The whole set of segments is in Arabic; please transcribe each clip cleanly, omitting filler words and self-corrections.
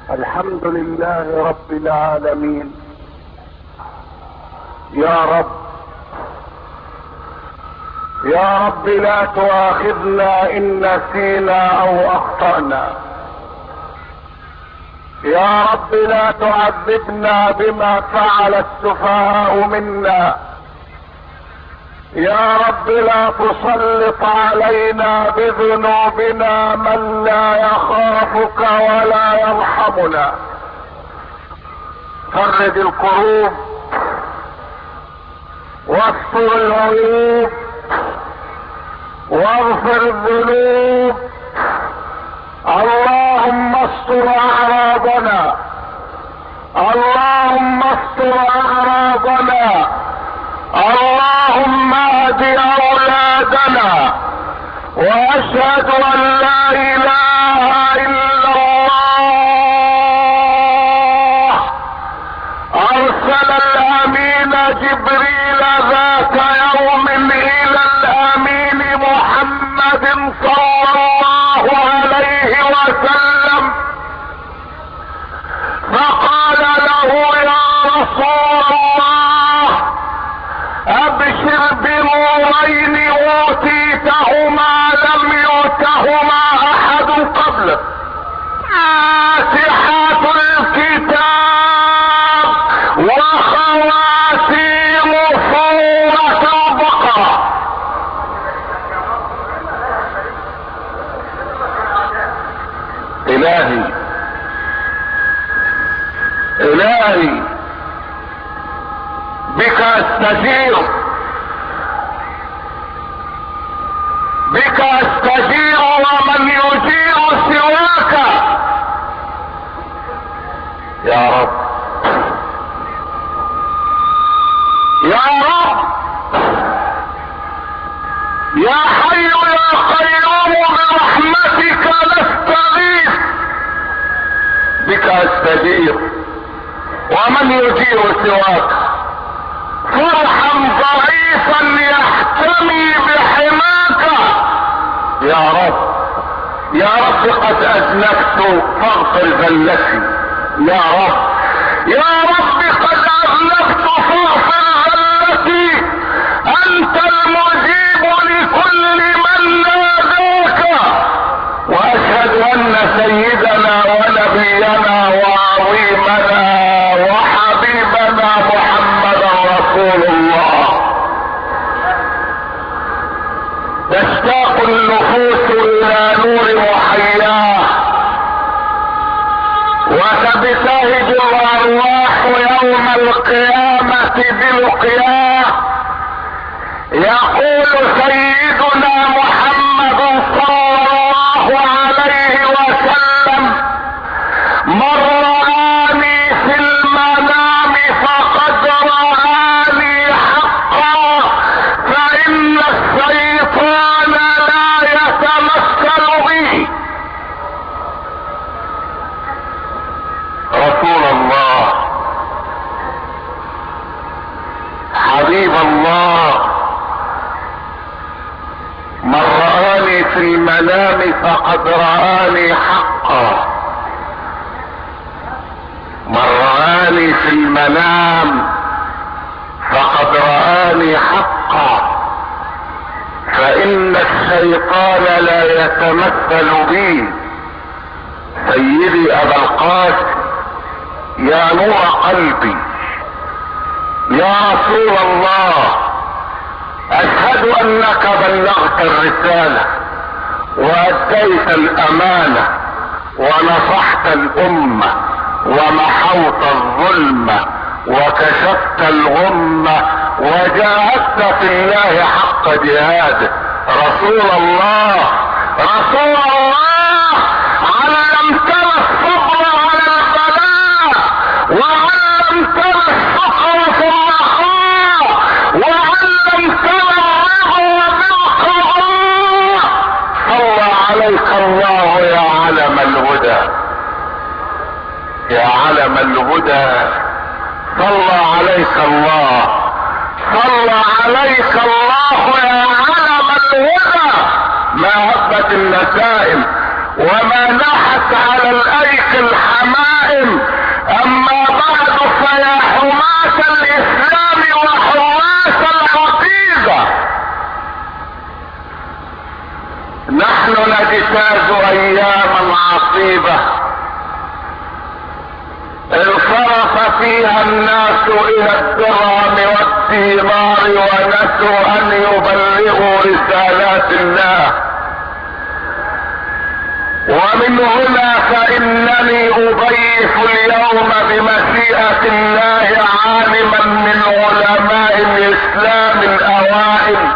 الحمد لله رب العالمين. يا رب يا رب لا تؤاخذنا ان نسينا او اخطأنا. يا رب لا تعذبنا بما فعل السفهاء منا. يا رب لا تسلط علينا بذنوبنا من لا يخافك ولا يرحمنا. فرج الكروب واستر العيوب واغفر الذنوب. اللهم استر اعراضنا، اللهم استر اعراضنا، اللهم اهد اولادنا. واشهد ان لا اله الا الله. ارسل الامين جبريل ذات يوم الى الامين محمد صلى الله عليه وسلم فقال له: يا رسول الله، ابشر بنورين اوتيتهما لم يؤتهما احد قبلك، فاتحة الكتاب وخواتيم سورة البقرة. الهي الهي بك استجير، بك استجير ومن يجير سواك. يا رب يا رب يا حي يا قيوم برحمتك نستغيث. بك استجير ومن يجير سواك. فارحم ضعيفا يحتمي بحماك. يا رب يا رب قد اذنبت فاغفر ذلتي. يا رب يا رب قد اذنبت فاغفر ذلتي. انت المجيب لكل من ناداك. واشهد ان سيدنا ونبينا وعظيمنا وحبيبنا محمدا رسول الله. تشتاق النفوس الى نور محياه، وتبتهج الارواح يوم القيامة بلقياه. يقول سيدنا محمد صلى الله عليه وسلم: من رآني في المنام فقد رآني حقا، فإن الشيطان لا يتمثل بي. رسول الله، حبيب الله، من رآني في المنام فقد رآني حقا. من رآني في المنام فقد رآني حقا، فإن الشيطان لا يتمثل بي. سيدي أبا القاسم، يا نور قلبي، يا رسول الله، أشهد أنك بلغت الرسالة وأديت الأمانة ونصحت الأمة ومحوت الظلم وكشفت الغمة وجاهدت في الله حق جهاده. رسول الله رسول الله، علمتنا الصبر على البلاء، وعلمتنا الشكر في الرخاء، وعلمتنا الرضا بالقضاء. صلى عليك الله يا علم الهدى، يا علم الهدى. صلى عليك الله، صلى عليك الله يا علم الهدى. ما هبت النسائم وما نحت على الايك الحمائم عجيبة انصرف فيها الناس الى الدرهم والدينار ونسوا ان يبلغوا رسالات الله. ومن هنا فانني اضيف اليوم بمشيئة الله عالما من علماء الاسلام الاوائل.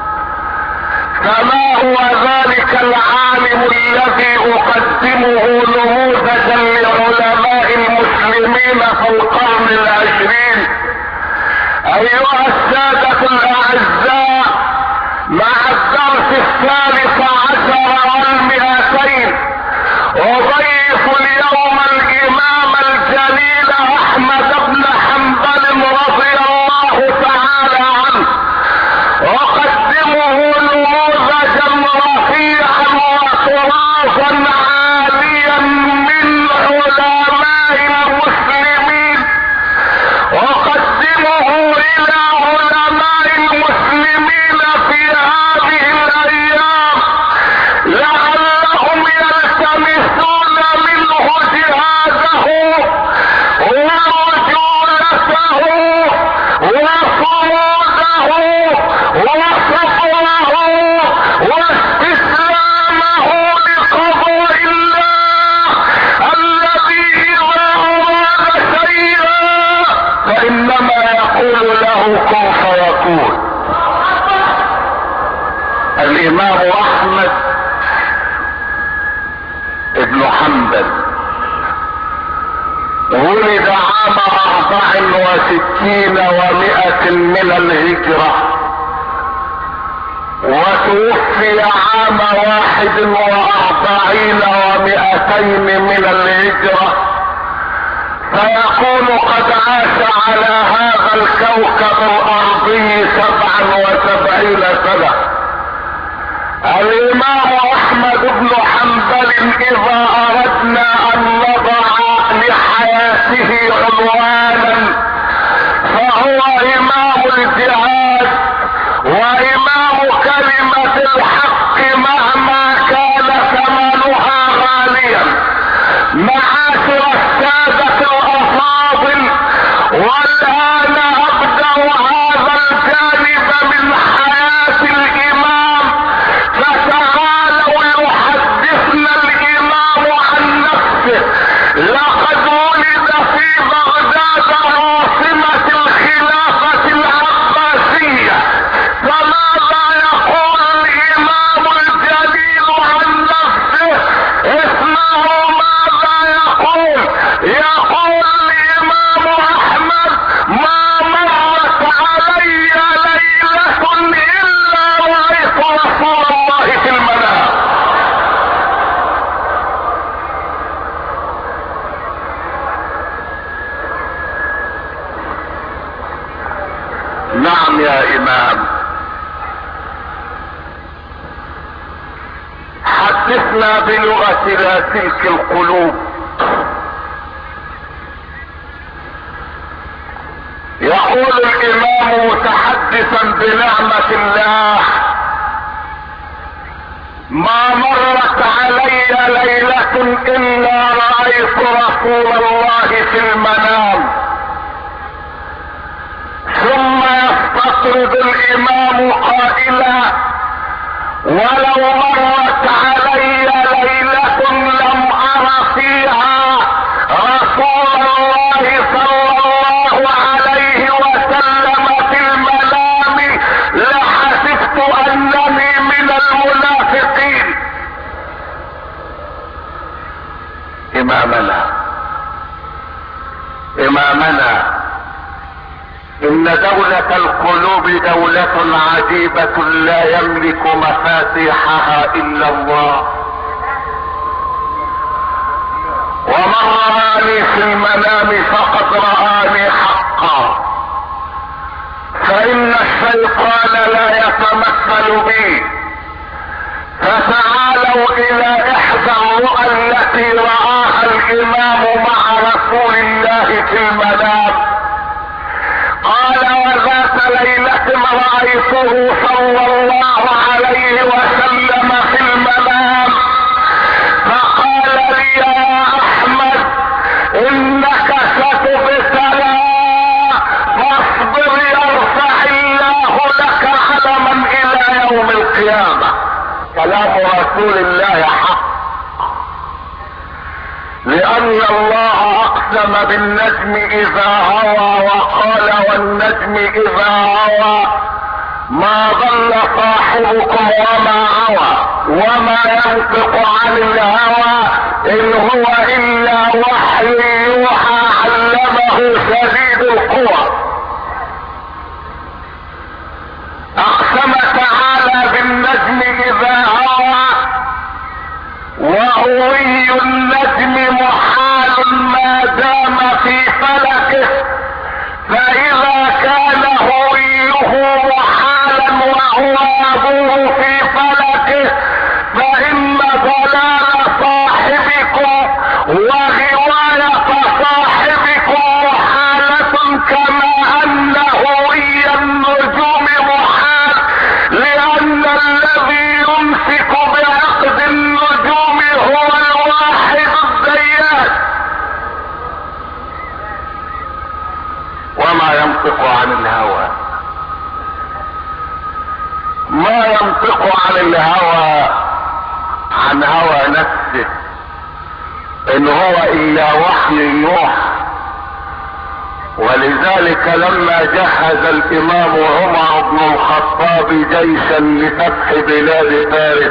فما هو ذلك العالم الذي اقدمه نموذجا لعلماء المسلمين في القرن العشرين؟ ايها السادة الاعزاء، مع الدرس 13 والمئتين اضيف اليوم الامام الجليل احمد بن حنبل رضي الله تعالى عنه، اقدمه نموذجا رفيعا وطرازا عاليا من علماء المسلمين، اقدمه الى علماء المسلمين في هذه الايام لعلهم يلتمسون منه جهاده ورجولته وصموده وصبره واستسلامه لقضاء الله الذي اذا اراد شيئا فانما يقول له كن فيكون. الامام احمد ابن حنبل ولد عام 64 و100 من الهجرة، وتوفي عام 41 و200 من الهجرة، فيكون قد عاش على هذا الكوكب الارضي 77 سنة. الامام احمد بن حنبل اذا اردنا ان نضع لحياته عنوانا فهو امام الجهاد وامام كلمة الحق مهما كان ثمنها غاليا. معاشر السادة الافاضل، والان ابدأ هذا الجانب من حياة الامام، فتعالوا يحدثنا الامام عن نفسه. لقد ولد في بغداد عاصمة الخلافة العباسية، فماذا يقول الامام الجليل عن نفسه؟ اسمعوا ماذا يقول. يقول الامام احمد: ما مرت علي ليلة الا رأيت رسول الله في المنام. نعم يا امام، حدثنا بلغة لاسلك القلوب. يقول الامام متحدثا بنعمة الله: ما مرت علي ليلة الا رأيت رسول الله في المنام. ثم يستطرد الامام قائلا: ولو مرت علي ليلة لم ار فيها رسول الله صلى الله عليه وسلم في المنام لحسبت انني من المنافقين. امامنا ان دولة القلوب دولة عجيبة لا يملك مفاتيحها الا الله. ومن رآني في المنام فقد رآني حقا، فان الشيطان لا يتمثل بي. فتعالوا الى احدى الرؤى التي رآها الامام مع رسول الله في المنام. قال: وذات ليلة رأيته صلى الله عليه وسلم في المنام، فقال لي: رسول الله حق، لان الله اقسم بالنجم اذا هوى وقال والنجم اذا هوى ما ضل صاحبكم وما هوى وما ينطق عن الهوى ان هو الا وحي يوحى علمه شديد القوى. اقسم تعالى بالنجم اذا هوى، وهوي النجم محال ما دام في فلكه، فاذا كان هويه محالا وهو يدور في فلكه فان ضلال صاحبكم وغواية صاحبكم محالة، كما ان هوي النجوم محال، لان الذي يمسك بعقد النجوم هو الواحد الديان. وما ينطق عن الهوى، ما ينطق عن الهوى عن هوى نفسه، ان هو الا وحي يوحى. ولذلك لما جهز الامام عمر بن الخطاب جيشا لفتح بلاد فارس،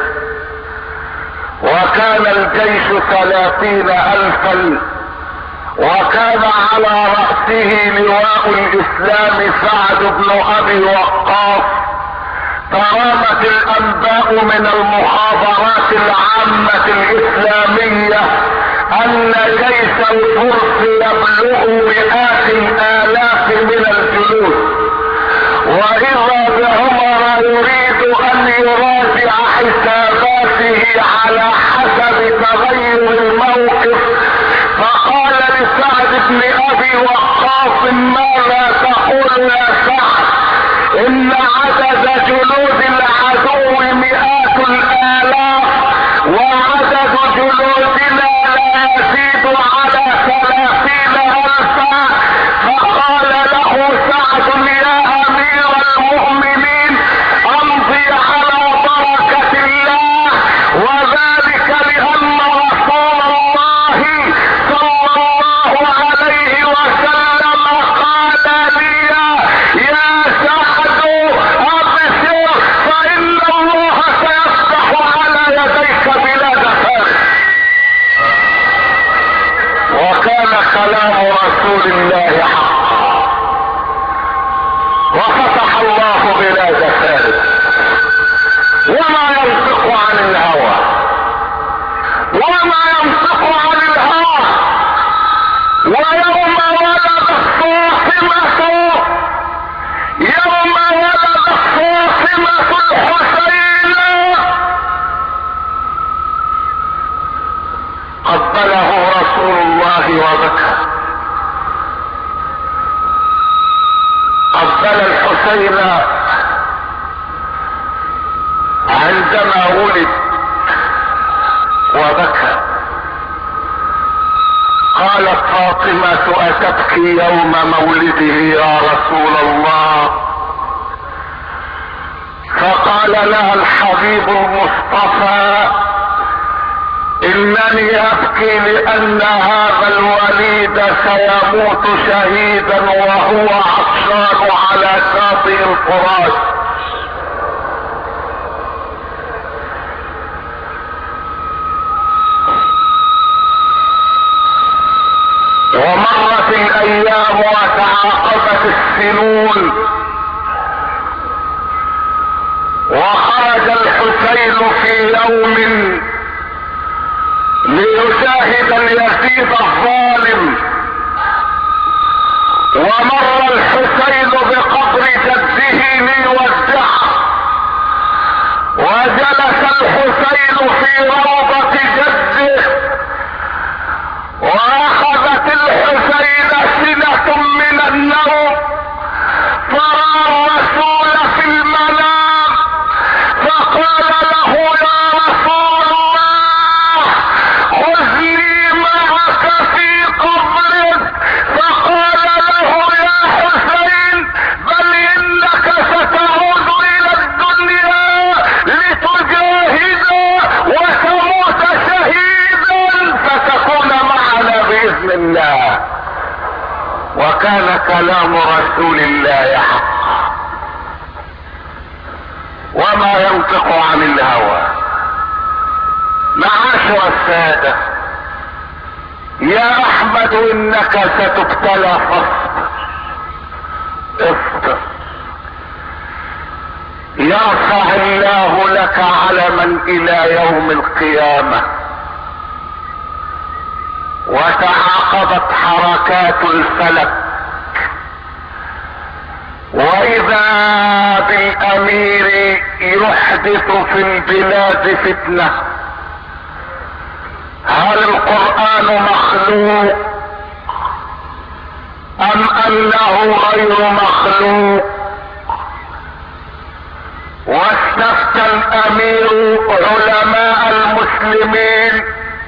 وكان الجيش 30,000، وكان على رأسه لواء الاسلام سعد بن ابي وقاص، فرامت الانباء من المخابرات العامة الاسلامية ان جيش الفرس يبلغ مئات الالاف من الجنود، واذا بعمر يريد ان يراجع حساباته على حسب تغير الموقف، فقال لسعد بن ابي وقاص ماذا تقول يا سعد؟ ان عدد جنود العدو مئات الالاف، وعدد جنودنا لا يزيد على 30,000. فقال له سعد يا امير المؤمنين امضي على بركة الله، وذلك لان رسول الله صلى الله عليه وسلم قال لي يا سعد ابشر فان الله سيفتح على يديك بلاد فارس. وكان كلام رسول الله حقا، وفتح الله بلاد فارس. وما ينطق عن الهوى، وما ينطق عن الهوى. ويوم ولد الصاصمة، يوم ولد الصاصمة الحسين قبله رسول الله وبكى. قبل الحسين عندما ولد وبكى. قالت فاطمة أتبكي يوم مولده يا رسول الله؟ فقال لها الحبيب المصطفى انني ابكي لان هذا الوليد سيموت شهيدا وهو عطشان على شاطئ الفرات. ومرت الايام وتعاقبت السنون، وخرج الحسين في يوم ليشاهد اليزيد الظالم، ومر الحسين بقبر جده ليودعه، وجلس الحسين في روضة جده، واخذت الحسين سنة من النوم، فرأى الرسول في المنام فقال له يا رسول الله خذني الله، وكان كلام رسول الله حقا، وما ينطق عن الهوى. معاشر السادة، يا احمد انك ستبتلى فاصبر، اصبر. يرفع الله لك علما الى يوم القيامة. وتعاقبت حركات الفلك، واذا بالامير يحدث في البلاد فتنة. هل القرآن مخلوق ام انه غير مخلوق؟ واستفتى الامير علماء المسلمين،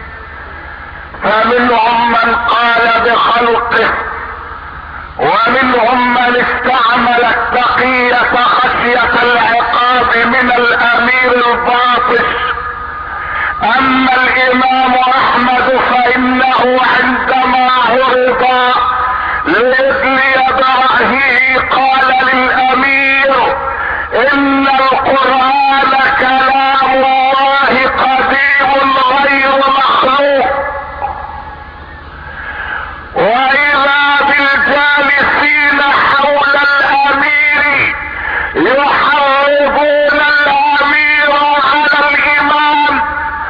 فمنهم من قال بخلقه، ومنهم من استعمل التقية خشية العقاب من الامير الباطش. اما الامام احمد فانه عندما عرض ليدلي برأيه قال للامير ان القرآن كلام الله قديم غير مخلوق. واذا بالجالسين حول الامير يحرضون الامير على الامام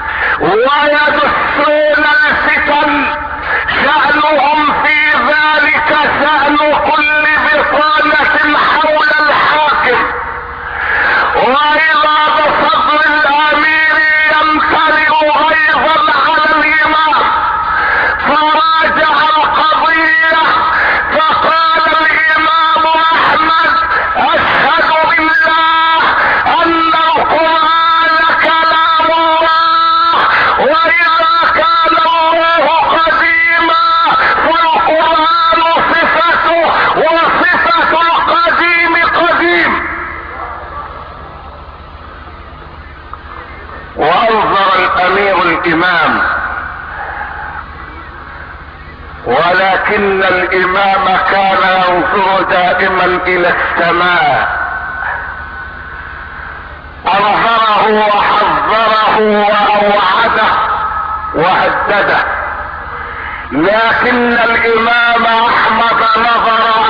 ويدسون الفتن، شأنهم في ذلك شأن كل بطانة حول الحاكم. واذا بصدر الامير يمتلئ غيظا على الامام فراجع القضية، فقال الامام احمد اشهد بالله ان القرآن كلام الله، واذا كان الله قديما فالقرآن صفته، وصفة القديم قديم. وانظر الامير الامام، ولكن الامام كان ينظر دائما الى السماء. انظره وحذره واوعده وهدده، لكن الامام احمد نظر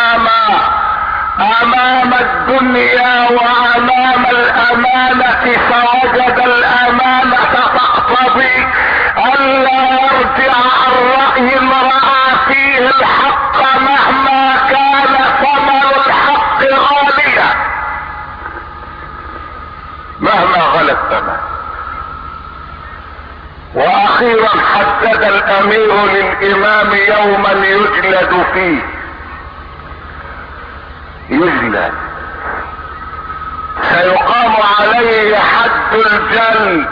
امام الدنيا وامام الامانة، فوجد الامانة تقتضي الا يرجع عن رأي رأى فيه الحق مهما كان ثمن الحق غاليا، مهما غلى الثمن. واخيرا حدد الامير للامام يوما يجلد فيه، يجلد، سيقام عليه حد الجلد.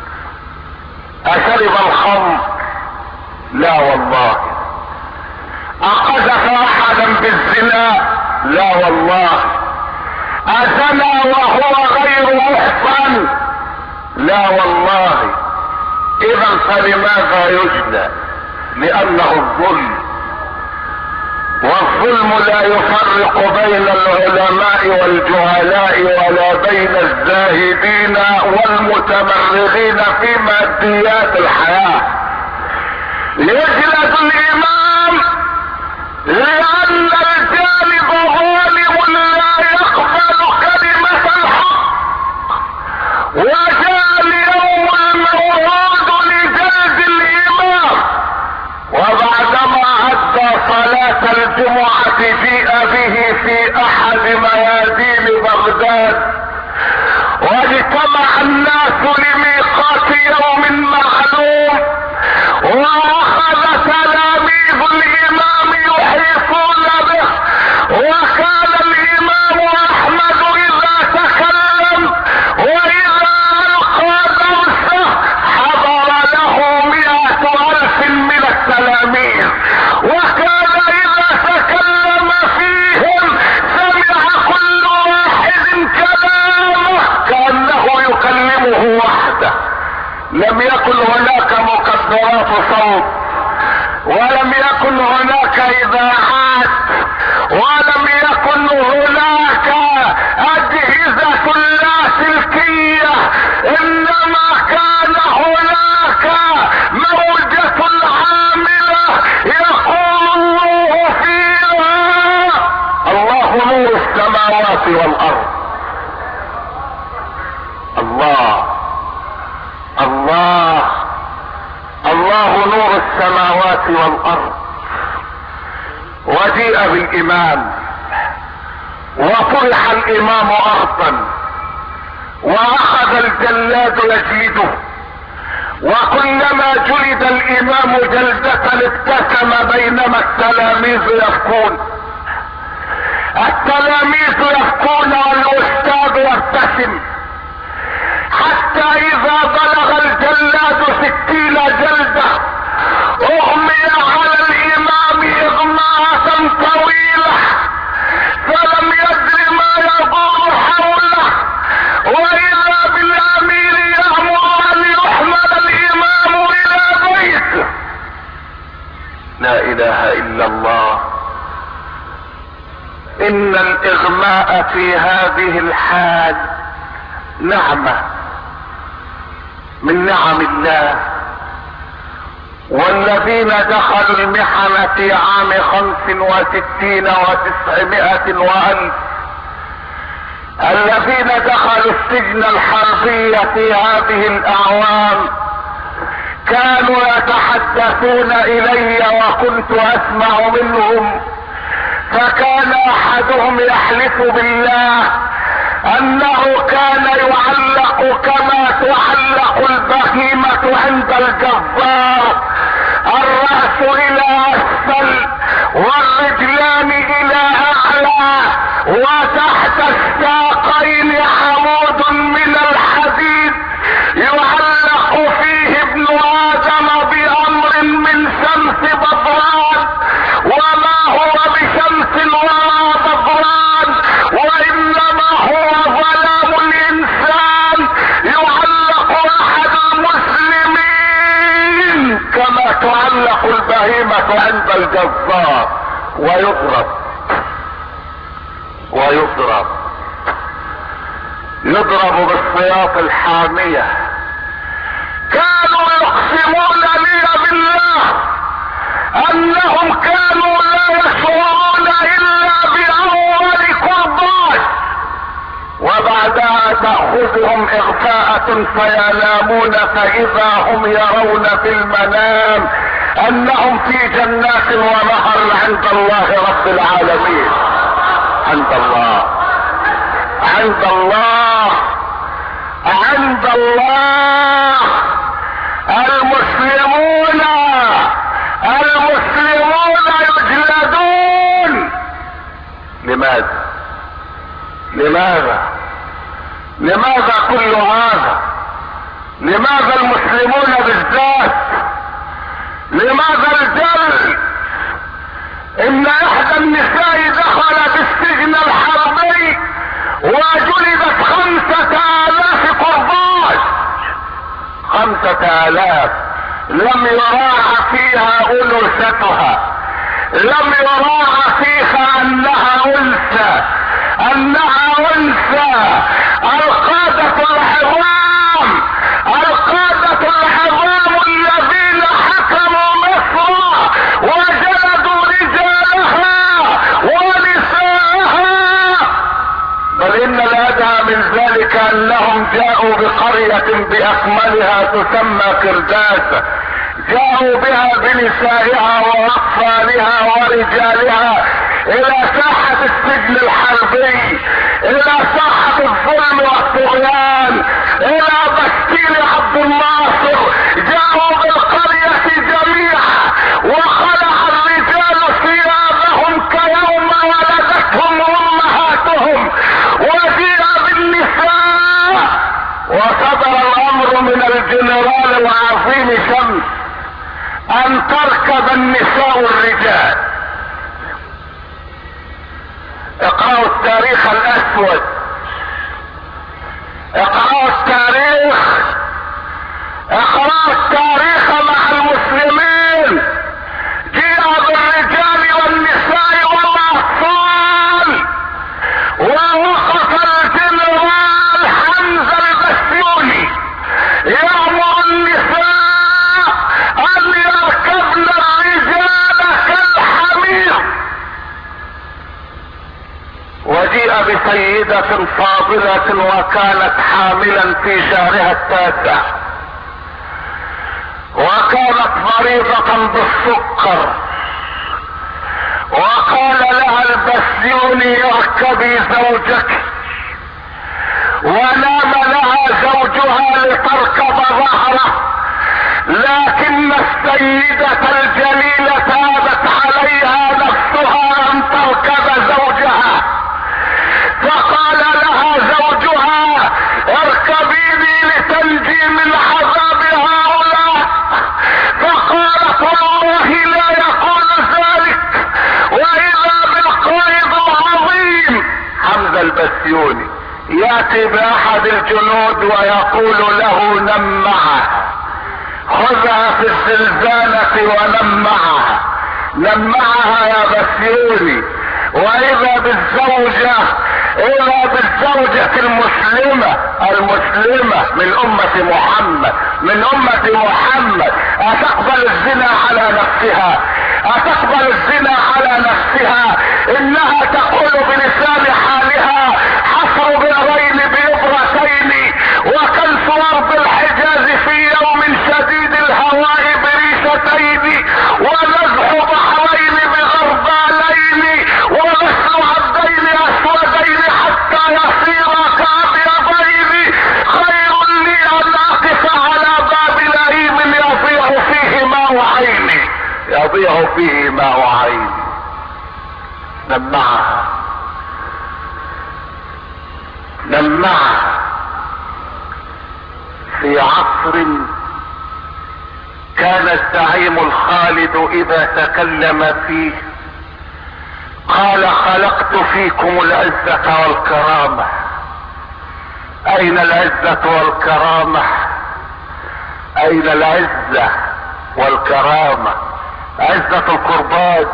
اشرب الخمر؟ لا والله. اقذف احدا بالزنا؟ لا والله. ازنى وهو غير محصن؟ لا والله. اذا فلماذا يجلى؟ لانه الظلم، والظلم لا يفرق بين العلماء والجهلاء ولا بين الزاهدين والمتمرغين في ماديات الحياة. يجلد الامام لان الجانب ظالم لا يقبل كلمة الحق، وجاء اليوم الموعود لجلد الامام. وبعدما ادى صلاة الجمعة جيء به في احد ميادين بغداد، واجتمع الناس لميقات يوم معلوم، واخذ تلاميذ الامام يحيطون به. وكان الامام احمد اذا تكلم واذا القى درسه حضر له 100,000 من التلاميذ، وكان اذا تكلم فيهم سمع كل واحد كلامه كأنه يكلمه وحده، لم يكن ولم يكن هناك اذاعات، ولم يكن هناك اجهزة لاسلكية، انما كان هناك موجة عاملة يقول الله فيها: الله نور السماوات والارض. الله نور السماوات والارض. وجيء بالامام وطرح الامام ارضا، واخذ الجلاد يجلده، وكلما جلد الامام جلدة ابتسم، بينما التلاميذ يبكون. التلاميذ يبكون والاستاذ يبتسم، حتى اذا بلغ الجلاد 60 جلدة اغمي على الامام اغماءة طويلة، فلم يدر ما يدور حوله، واذا بالامير يأمر ان يحمل الامام الى بيته. لا اله الا الله. ان الاغماء في هذه الحال نعمة من نعم الله. والذين دخلوا المحن في عام 65 و900 وألف، الذين دخلوا السجن الحربي في هذه الاعوام كانوا يتحدثون الي وكنت اسمع منهم، فكان احدهم يحلف بالله انه كان يعلق كما تعلق البهيمة عند الجزار، الرأس الى اسفل والرجلان الى اعلى، وتحت الساقين عمود من الحديد يعلق فيه ابن ادم بامر من شمس بدران، وما هو بشمس ولا بدران، وانما هو ظلام الانسان. يعلق احد المسلمين كما تعلق البهيمة عند الجزار، يضرب بالسياط الحامية. كانوا يقسمون لي بالله انهم كانوا لا يشعرون الا باول قربات، وبعدها تأخذهم اغفاءة فينامون، فاذا هم يرون في المنام انهم في جنات ونهر عند الله رب العالمين. عند الله المسلمون يجلدون. لماذا كل هذا؟ لماذا المسلمون بالذات؟ لماذا الجلد؟ ان احدى النساء دخلت السجن الحربي وجلدت 5000 قرباج، 5000. لم يراعى فيها انوثتها، لم يراعى فيها انها انثى، القادة العظام الذين حكموا مصر وجلدوا رجالها ونساءها. بل ان الادهى من ذلك انهم جاءوا بقرية باكملها تسمى كرداس، جاءوا بها بنسائها واطفالها ورجالها الى ساحة السجن الحربي، الى ساحة الظلم والطغيان، الى بستيل عبد الناصر. جاءوا بالقرية جميعا وخلع الرجال ثيابهم كيوم ولدتهم امهاتهم، وجيء بالنساء، وصدر الامر من الجنرال العظيم شمس ان تركب النساء الرجال. اقرأوا التاريخ الاسود، اقرأوا التاريخ مع المسلمين. سيدة فاضلة وكانت حاملا في شهرها التاسع، وكانت مريضة بالسكر، وقال لها البسيوني اركبي زوجك، ونام لها زوجها لتركب ظهره، لكن السيدة الجليلة ابت عليها نفسها ان تركب زوجها، فقال لها زوجها اركبيني لتنجي من عذاب هؤلاء، فقالت والله لا يقول ذلك، واذا بالقائد العظيم حمزة البسيوني ياتي باحد الجنود ويقول له نم معها، خذها في الزنزانة ونم معها، نم معها يا بسيوني. واذا بالزوجة المسلمة من امة محمد، من امة محمد، اتقبل الزنا على نفسها، اتقبل الزنا على نفسها، انها تقول بلسان حالها حفر بئرين بإبرتين وكنس ارض الحجاز في يوم شديد الهواء بريشتين ونزح بحرين بغربالين وغسل عبدين اسودين حتى يصيرا كابيضين، خير لي ان اقف على باب لئيم يضيع فيه ماء عيني، يضيع فيه ماء عيني. نمعها في عصر كان الزعيم الخالد اذا تكلم فيه قال خلقت فيكم العزة والكرامة. اين العزة والكرامة؟ اين العزة والكرامة؟ عزة القرباج،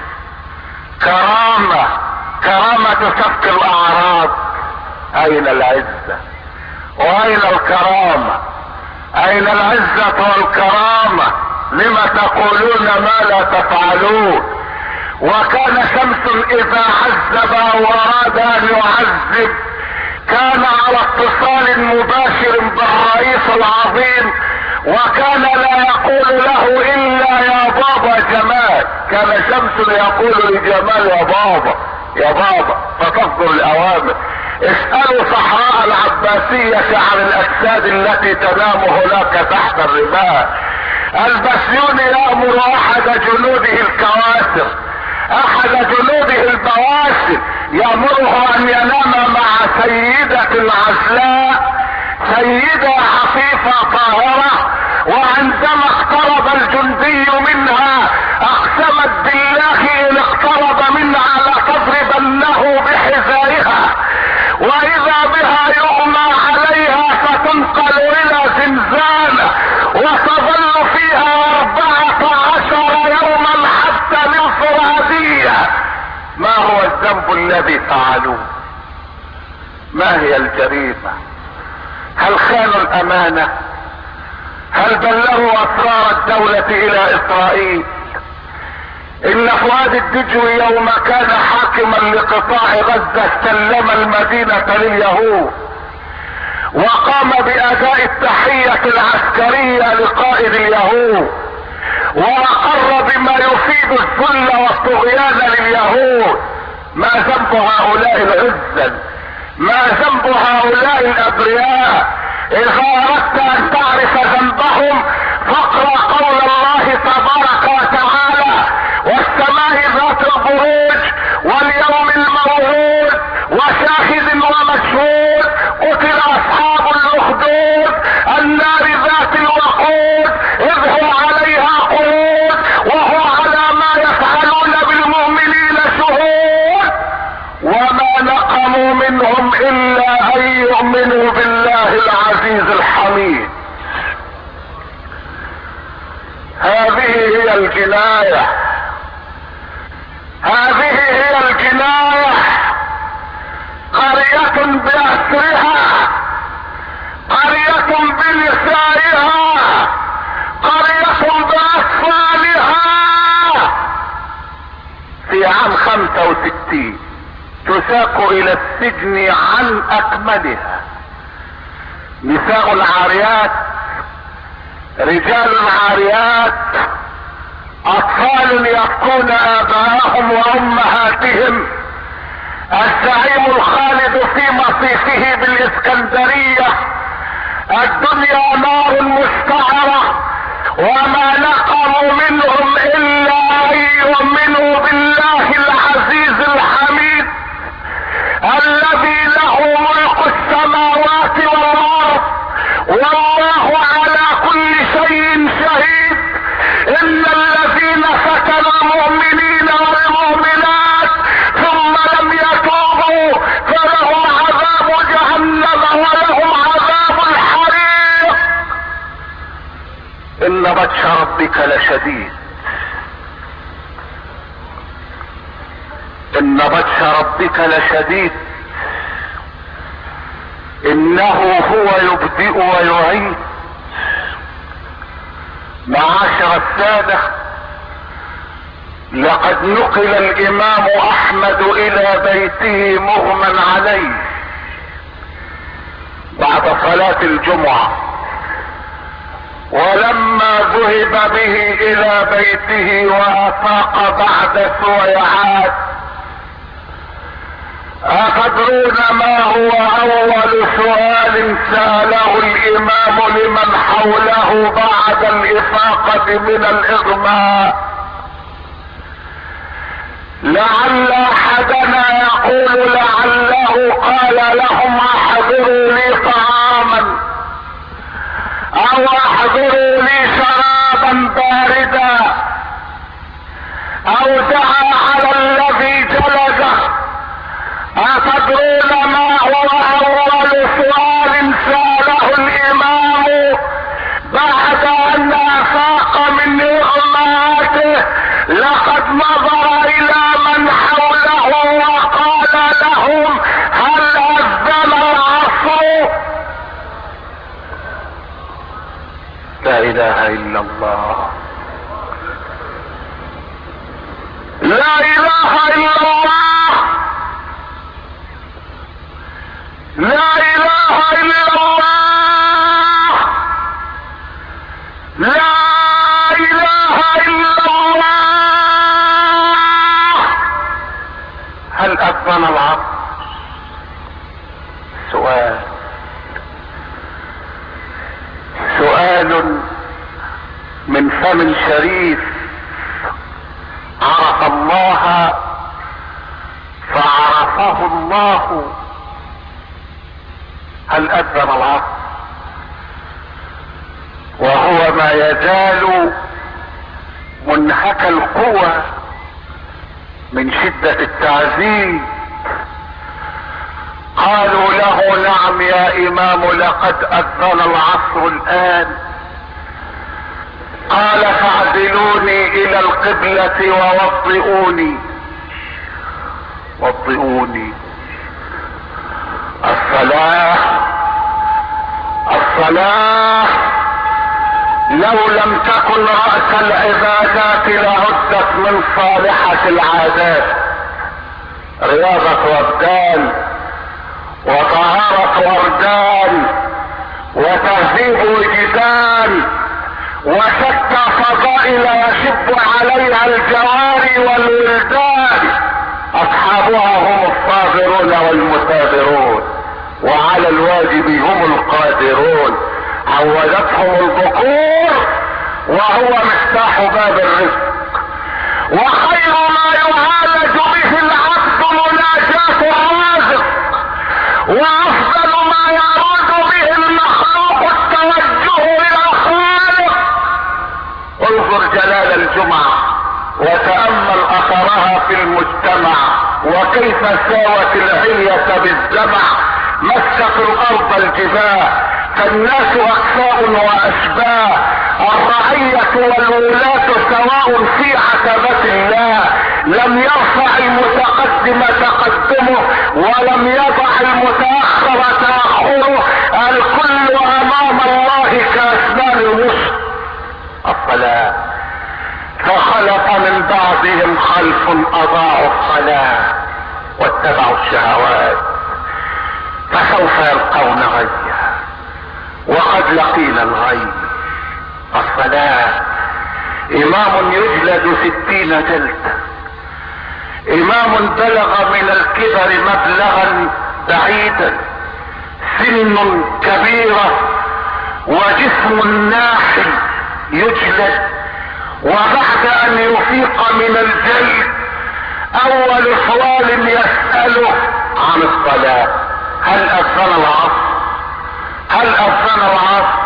كرامة سفك الاعراض. اين العزة واين الكرامة؟ اين العزة والكرامة؟ لما تقولون ما لا تفعلون؟ وكان شمس اذا عذب واراد ان يعذب كان على اتصال مباشر بالرئيس العظيم، وكان لا يقول له الا يا بابا جمال، كان شمس يقول لجمال يا بابا فتصدر الاوامر. اسألوا صحراء العباسية عن الاجساد التي تنام هناك تحت الرمال. البسيوني يأمر احد جنوده البواسل يأمره ان ينام مع سيدة العزلاء، سيدة عفيفة طاهرة، وعندما اقترب الجندي منها اقسمت بالله ان اقترب منها لتضربنه بحذائها، واذا بها يغمى عليها فتنقل الى زنزانة وتظل فيها 14 يوما حتى الانفرادية. ما هو الذنب الذي فعلوه؟ ما هي الجريمة؟ هل خانوا الامانة؟ هل بلغوا اسرار الدولة الى اسرائيل؟ ان فؤاد الدجوي يوم كان حاكما لقطاع غزة سلم المدينة لليهود وقام باداء التحية العسكرية لقائد اليهود واقر بما يفيد الذل والطغيان لليهود. ما ذنب هؤلاء العزل؟ ما ذنب هؤلاء الابرياء؟ اذا اردت ان تعرف ذنبهم فاقرأ قول الله تبارك وتعالى والسماء ذات البروج واليوم الموعود وشاهد ومشهود قتل اصحاب الاخدود النار ذات الوقود اذ هم عليها قعود وهو على ما يفعلون بالمؤمنين شهود وما نقموا منهم الا ان يؤمنوا بالله العزيز الحميد. هذه هي الجناية، هذه هي الجناية. قرية بأسرها، قرية بنسائها، قرية بأطفالها. في عام 65 تساق الى السجن عن اكملها. نساء عاريات، رجال عاريات، اطفال يبكون اباءهم وامهاتهم. الزعيم الخالد في مصيفه بالاسكندرية: الدنيا نار مستعرة وما نقموا منهم الا ان يؤمنوا بالله العزيز الحميد الذي له ملك السماوات والارض والله على كل شيء شهيد. ان الذين فتنوا المؤمنين والمؤمنات ثم لم يتوبوا فلهم عذاب جهنم ولهم عذاب الحريق. ان بطش ربك لشديد. ان بطش ربك لشديد. انه هو يبدئ ويعيد. معاشر السادة، لقد نقل الامام احمد الى بيته مغمى عليه بعد صلاة الجمعة، ولما ذهب به الى بيته وافاق بعد سويعات، أتدرون ما هو اول سؤال سأله الامام لمن حوله بعد الافاقة من الاغماء؟ لعل احدنا يقول لعله قال لهم احضروا لي طعاما او احضروا لي شرابا باردا او دعا على الذي جلده. أتدرون ما هو اول سؤال سأله الامام بعد ان افاق من اغماءته؟ لقد نظر الى من حوله وقال لهم هل اذن العصر؟ لا اله الا الله، لا اله الا الله، لا اله الا الله، لا اله الا الله. هل اذن العصر؟ سؤال من فم شريف عرف الله فعرفه الله. هل اذن العصر؟ وهو ما يزال منهك القوى من شدة التعذيب. قالوا له نعم يا امام لقد اذن العصر الان. قال فاعدلوني الى القبلة ووضئوني. الصلاة لو لم تكن رأس العبادات لعدت من صالحة العادات. رياضة أبدان وطهارة أردان وتهذيب وجدان وشتى فضائل يشب عليها الجواري والولدان. أصحابها هم الصابرون والمثابرون وعلى الواجب هم القادرون. عودتهم الذكور وهو مفتاح باب الرزق. وخير ما يعالج به العبد مناجاة الرازق، وافضل ما يعود به المخلوق التوجه الى الخالق. انظر جلال الجمعة وتأمل اثرها في المجتمع وكيف ساوت العلية بالجمع. مسكت الارض الجباه فالناس اكفاء واشباه. الرعية والولاة سواء في عتبة الله. لم يرفع المتقدم تقدمه ولم يضع المتأخر تأخره. الكل امام الله كاسنان الوسط. الصلاة فخلق من بعدهم خلف اضاعوا الصلاة واتبعوا الشهوات فسوف يلقون غيا، وقد لقينا الغي. الصلاة امام يجلد 60 جلدة، امام بلغ من الكبر مبلغا بعيدا، سن كبيرة وجسم ناحي يجلد، وبعد ان يفيق من الجلد اول سؤال يسأله عن الصلاة: هل اذن العصر؟ هل اذن العصر؟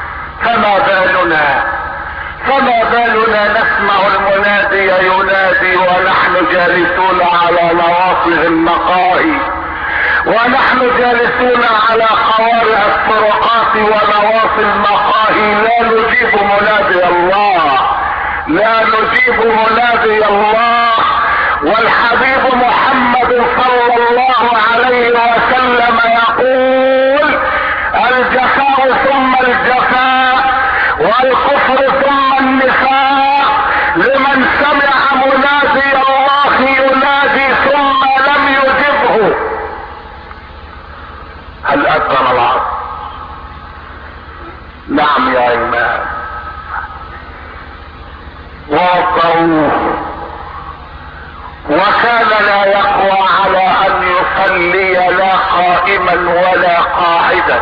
فما بالنا نسمع المنادي ينادي ونحن جالسون على نواصي المقاهي، ونحن جالسون على قوارع الطرقات ونواصي المقاهي، لا نجيب منادي الله، لا نجيب منادي الله. والحبيب محمد صلى الله عليه وسلم يقول: الجفاء ثم الجفاء والكفر ثم النفاق لمن سمع منادي الله ينادي ثم لم يجبه. هل اذن العصر؟ نعم يا امام. ووضعوه وكان لا يقوى على ان يصلي لا قائما ولا قاعدا،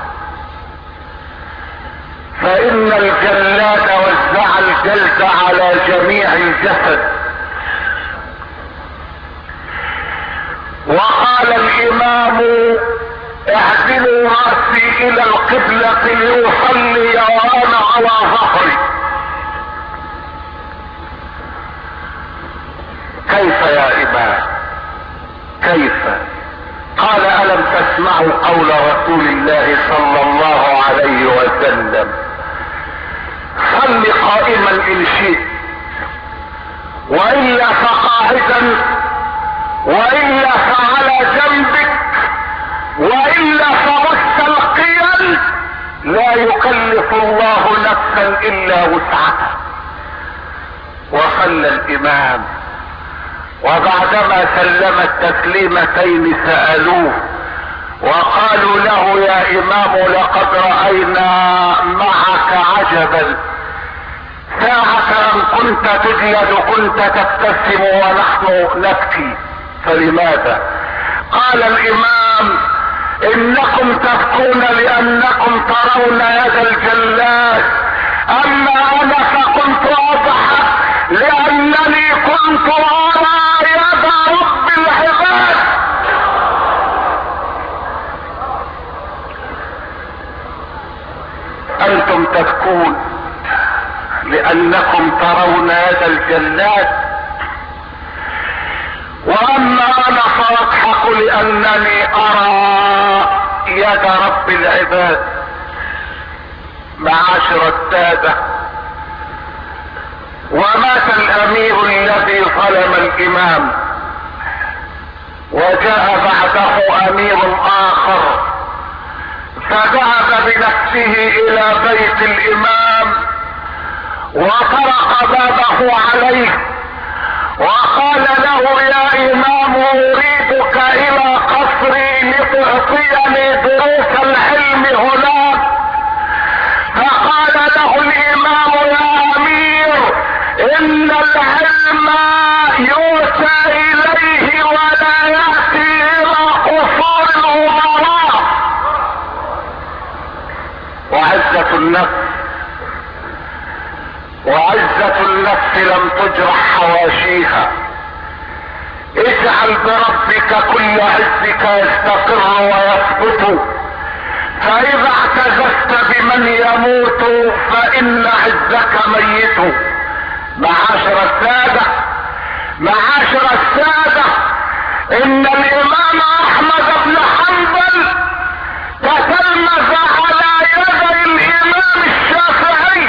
فان الجلاد وزع الجلد على جميع الجسد. وقال الامام: اعدلوا راسي الى القبلة ليصلي وانا على ظهري. كيف يا امام؟ كيف؟ قال: الم تسمعوا قول رسول الله صلى الله عليه وسلم: صل قائما ان شئت، والا فقاعدا، والا فعلى جنبك، والا فمستلقيا، لا يكلف الله نفسا الا وسعها. وصلى الامام، وبعدما سلم التسليمتين سألوه وقالوا له: يا امام لقد رأينا معك عجبا، ساعة ان كنت تجلد كنت تبتسم ونحن نبكي، فلماذا؟ قال الامام: انكم تبكون لانكم ترون يد الجلاد، اما انا فكنت اضحك لانني كنت ارى يد رب العباد. انتم تبكون لانكم ترون يد الجلاد، واما انا فاضحك لانني ارى يد رب العباد. معاشر السادة، ومات الامير الذي ظلم الامام، وجاء بعده امير اخر، فذهب بنفسه الى بيت الامام وطرق بابه عليه وقال له: يا امام اريدك الى قصري لتعطيني دروس العلم هناك. فقال له الامام: يا امير، ان العلم يؤتى اليه ولا ياتي الى قصور الامراء. وعزة النفس لم تجرح حواشيها. اجعل بربك كل عزك يستقر ويثبت، فاذا اعتززت بمن يموت فان عزك ميت. معاشر السادة، ان الامام احمد بن حنبل تتلمذ على يدي الامام الشافعي،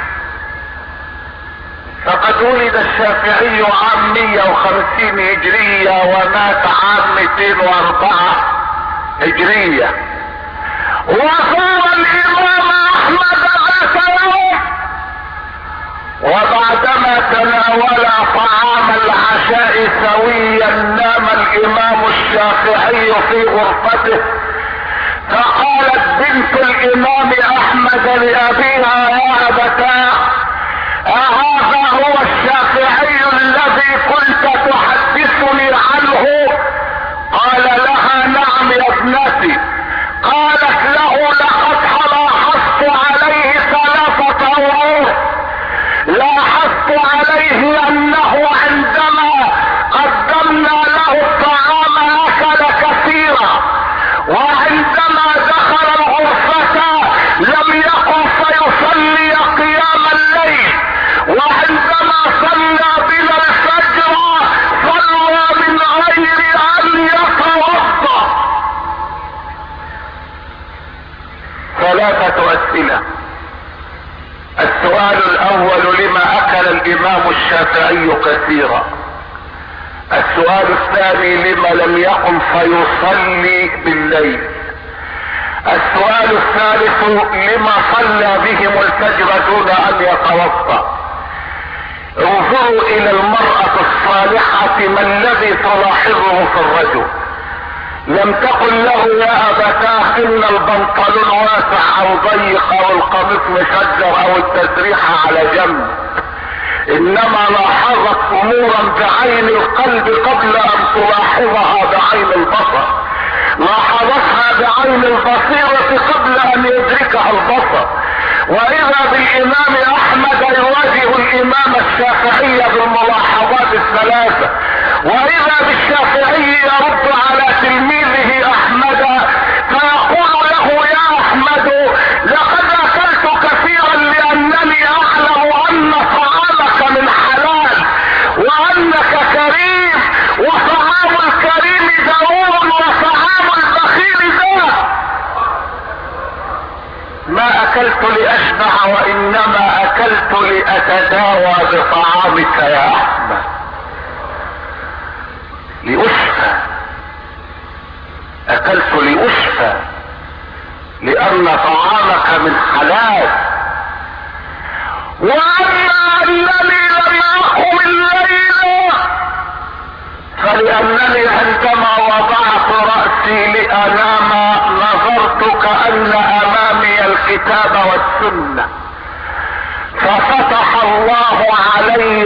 فقد ولد الشافعي عام 150 هجرية ومات عام 204 هجرية، وصار الامام احمد ذات يوم وبعدما تناول تناولا طعام العشاء سويا نام الامام الشافعي في غرفته، فقالت بنت الامام احمد لابيها يا ابتاه اهذا هو الشافعي الذي كنت تحدثني عنه؟ قال لها نعم يا ابنتي. قالت له لقد لاحظت عليه ثلاثة امور. لاحظت عليه انه عندما قدمنا له الطعام اكل كثيرا، وعندما دخل الغرفة لم يقم فيصلي قيام الليل، وعندما صلى بنا الفجر صلى من غير ان يتوضا. ثلاثة اسئلة. السؤال الاول لما اكل الامام الشافعي كثيرا؟ السؤال الثاني لما لم يقم فيصلي بالليل؟ السؤال الثالث لما صلى بهم الفجر دون ان يتوضا؟ انظروا الى المرأة الصالحة ما الذي تلاحظه في الرجل. لم تقل له يا ابتاه ان البنطلون واسع او ضيق او القميص مشجر او التسريحة على جنب، انما لاحظت امورا بعين القلب قبل ان تلاحظها بعين البصر. لاحظتها بعين البصيرة قبل ان يدركها البصر. واذا بالامام احمد يواجه الامام الشافعي بالملاحظات الثلاثة، واذا بالشافعي يرد على تلميذه احمد فيقول له يا احمد لقد اكلت كثيرا لانني اعلم ان طعامك من حلال وانك كريم، وطعام الكريم داوم وطعام البخيل داء. ما اكلت لاشبع وانما اكلت لاتداوى بطعامك يا احمد، لاشفى. اكلت لاشفى لان طعامك من حلال. واما انني لم اقم الليل فلانني عندما وضعت رأسي لانام نظرت كأن امامي الكتاب والسنة، ففتح الله علي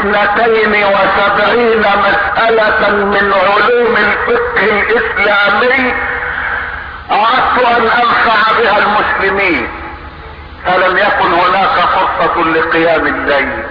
ب72 مسألة من علوم الفقه الاسلامي اردت ان انفع بها المسلمين، فلم يكن هناك فرصة لقيام الليل.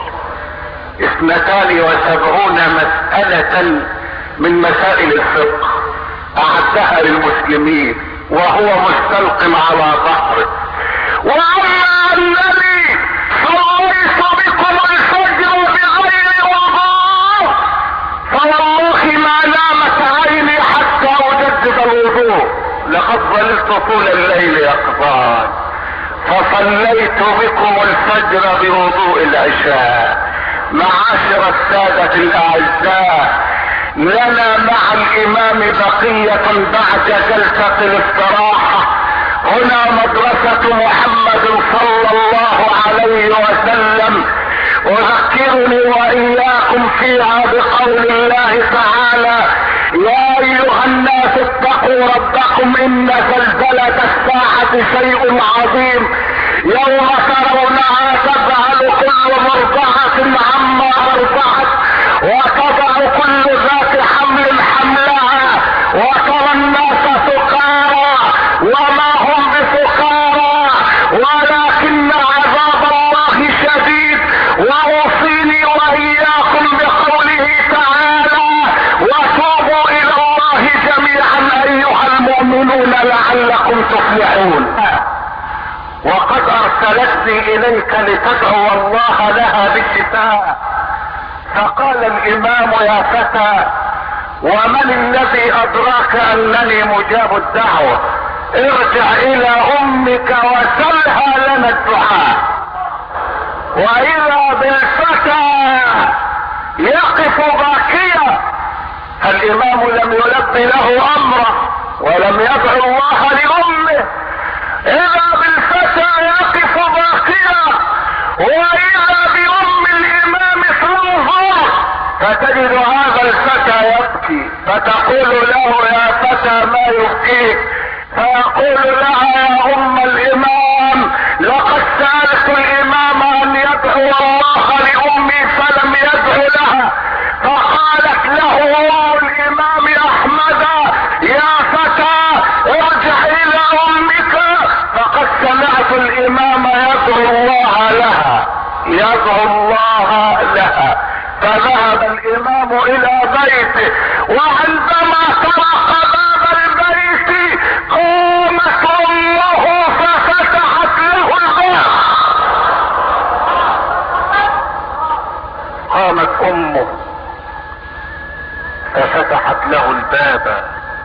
72 مسألة من مسائل الفقه اعدها للمسلمين وهو مستلق على ظهره. واما انني صليت بكم الفجر بغير وضوء فوالله ما نامت عيني حتى اجدد الوضوء، لقد ظللت طول الليل يقظان فصليت بكم الفجر بوضوء العشاء. معاشر السادة الاعزاء، لنا مع الامام بقية بعد جلسة الاستراحة. هنا مدرسة محمد صلى الله عليه وسلم، اذكرني واياكم فيها بقول الله تعالى يا ايها الناس اتقوا ربكم ان زلزلة الساعة شيء عظيم يوم ترونها تذهل كل مرضعة عما ارضعت وتضع كل ذات حمل حملها وترى الناس سكارى وما هم بسكارى ولكن عذاب الله شديد. واوصيني واياكم بقوله تعالى وتوبوا الى الله جميعا ايها المؤمنون لعلكم تفلحون. وقد ارسلتني اليك لتدعو الله لها بالشفاء. فقال الامام يا فتى ومن الذي ادراك انني مجاب الدعوة؟ ارجع الى امك وسلها لنا الدعاء. واذا بالفتى يقف باكيا، الامام لم يلبي له امره ولم يدعو الله لامه. اذا بالفتى يقف باكيا واذا بام الامام فتجد هذا الفتى يبكي، فتقول له يا فتى ما يبكيك؟ فيقول لها يا ام الامام لقد سألت الامام ان يدعو الله لامي فلم يدعو لها. فقالت له ام الامام احمد يا فتى ارجع الى امك فقد سمعت الامام يدعو الله لها يدعو الله لها. فذهب الامام الى بيته، وعندما طرق باب البيت قامت امه ففتحت له الباب. قامت امه ففتحت له الباب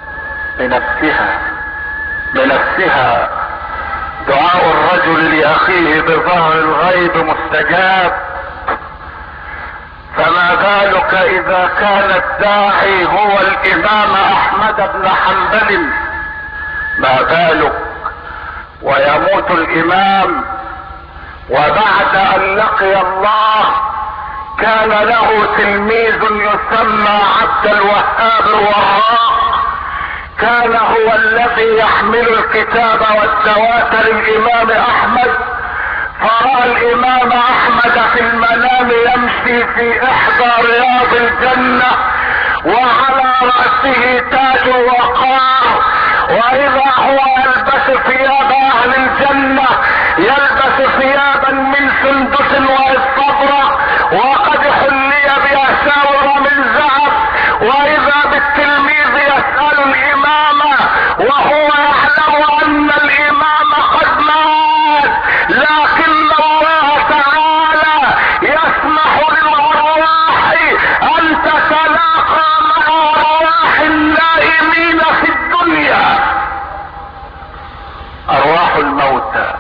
بنفسها. دعاء الرجل لاخيه بظهر الغيب مستجاب، فما بالك اذا كان الداعي هو الامام احمد بن حنبل؟ ما بالك ويموت الامام، وبعد ان لقي الله كان له تلميذ يسمى عبد الوهاب الوراق، كان هو الذي يحمل الكتاب والتواتر للامام احمد. فرأى الامام احمد في المنام يمشي في احدى رياض الجنة وعلى رأسه تاج وقار، واذا هو يلبس ثياب اهل الجنة، يلبس ثيابا من سندس واستبرق، وقد حلي بأساور من ذهب. واذا بالتلميذ يسأل الامام وهو يعلم ان الامام قد مات، لكن الله تعالى يسمح للارواح ان تتلاقى مع ارواح النائمين في الدنيا. ارواح الموتى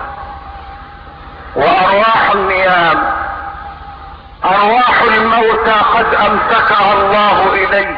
وارواح النيام. ارواح الموتى قد امسكها الله اليه،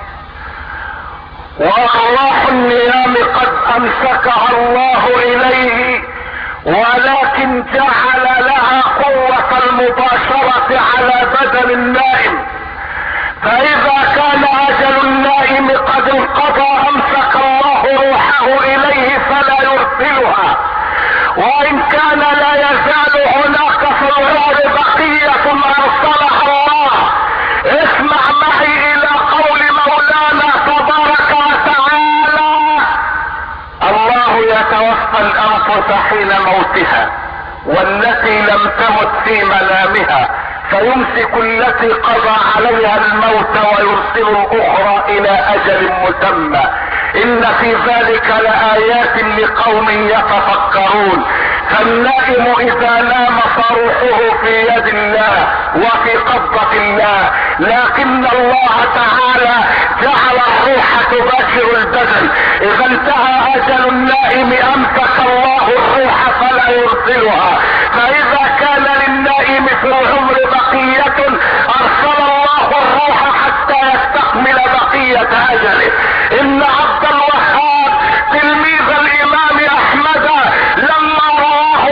وارواح النيام قد امسكها الله اليه، ولكن جعل لها قوة المباشرة على بدن النائم. فاذا كان اجل النائم قد انقضى امسك الله روحه اليه فلا يرسلها، وان كان لا يزال هناك في العمر بقية ارسلها الله. اسمع معي الى قول مولانا تبارك وتعالى: الله يتوفى الانفس حين موتها والتي لم تمت في منامها فيمسك التي قضى عليها الموت ويرسل الاخرى الى اجل مسمى. ان في ذلك لآيات لقوم يتفكرون. فالنائم اذا نام فروحه في يد الله وفي قبضة الله، لكن الله تعالى جعل الروح تباشر البدن. اذا انتهى اجل النائم امسك الله الروح فلا يرسلها. فاذا كان للنائم في العمر بقية ارسل الله الروح حتى يستكمل بقية اجله. ان عبد الوهاب تلميذ الامام احمد لما رآه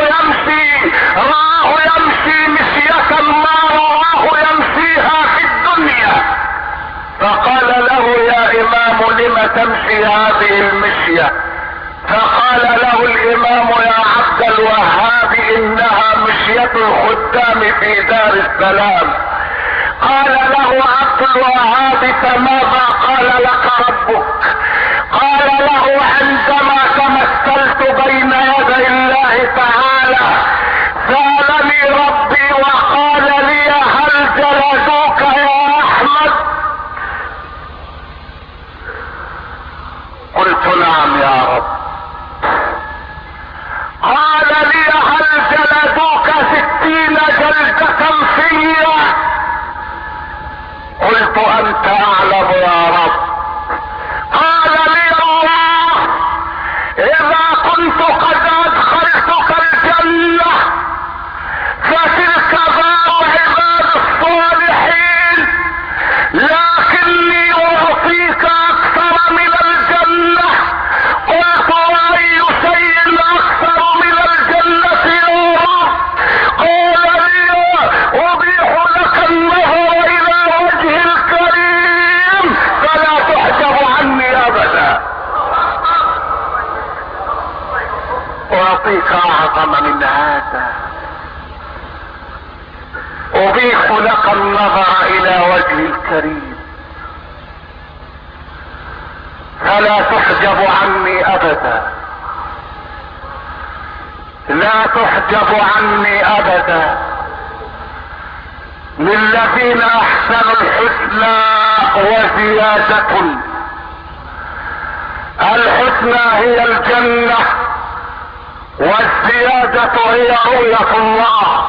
يمشي مشية ما رآه يمشيها في الدنيا، فقال له يا امام لم تمشي هذه المشية؟ فقال له الامام يا عبد الوهاب انها مشية الخدام في دار السلام. قال له عبد الوهاب فماذا قال لك ربك؟ قال له عندما تمثلت بين يدي الله تعالى سألني ربي وقال لي هل جلدوك يا احمد؟ قلت نعم يا رب. قال لي هل جلدوك 60 جلدة فيا؟ قلت انت اعلم يا رب. قال لي الله اذا كنت قد ادخلتك الجنة فتلك دار عباد الصالحين ابدا. ابيح لك النظر الى وجه الكريم فلا تحجب عني ابدا، لا تحجب عني ابدا. للذين احسنوا الحسنى وزيادة. الحسنى هي الجنة والزيادة هي رؤية الله.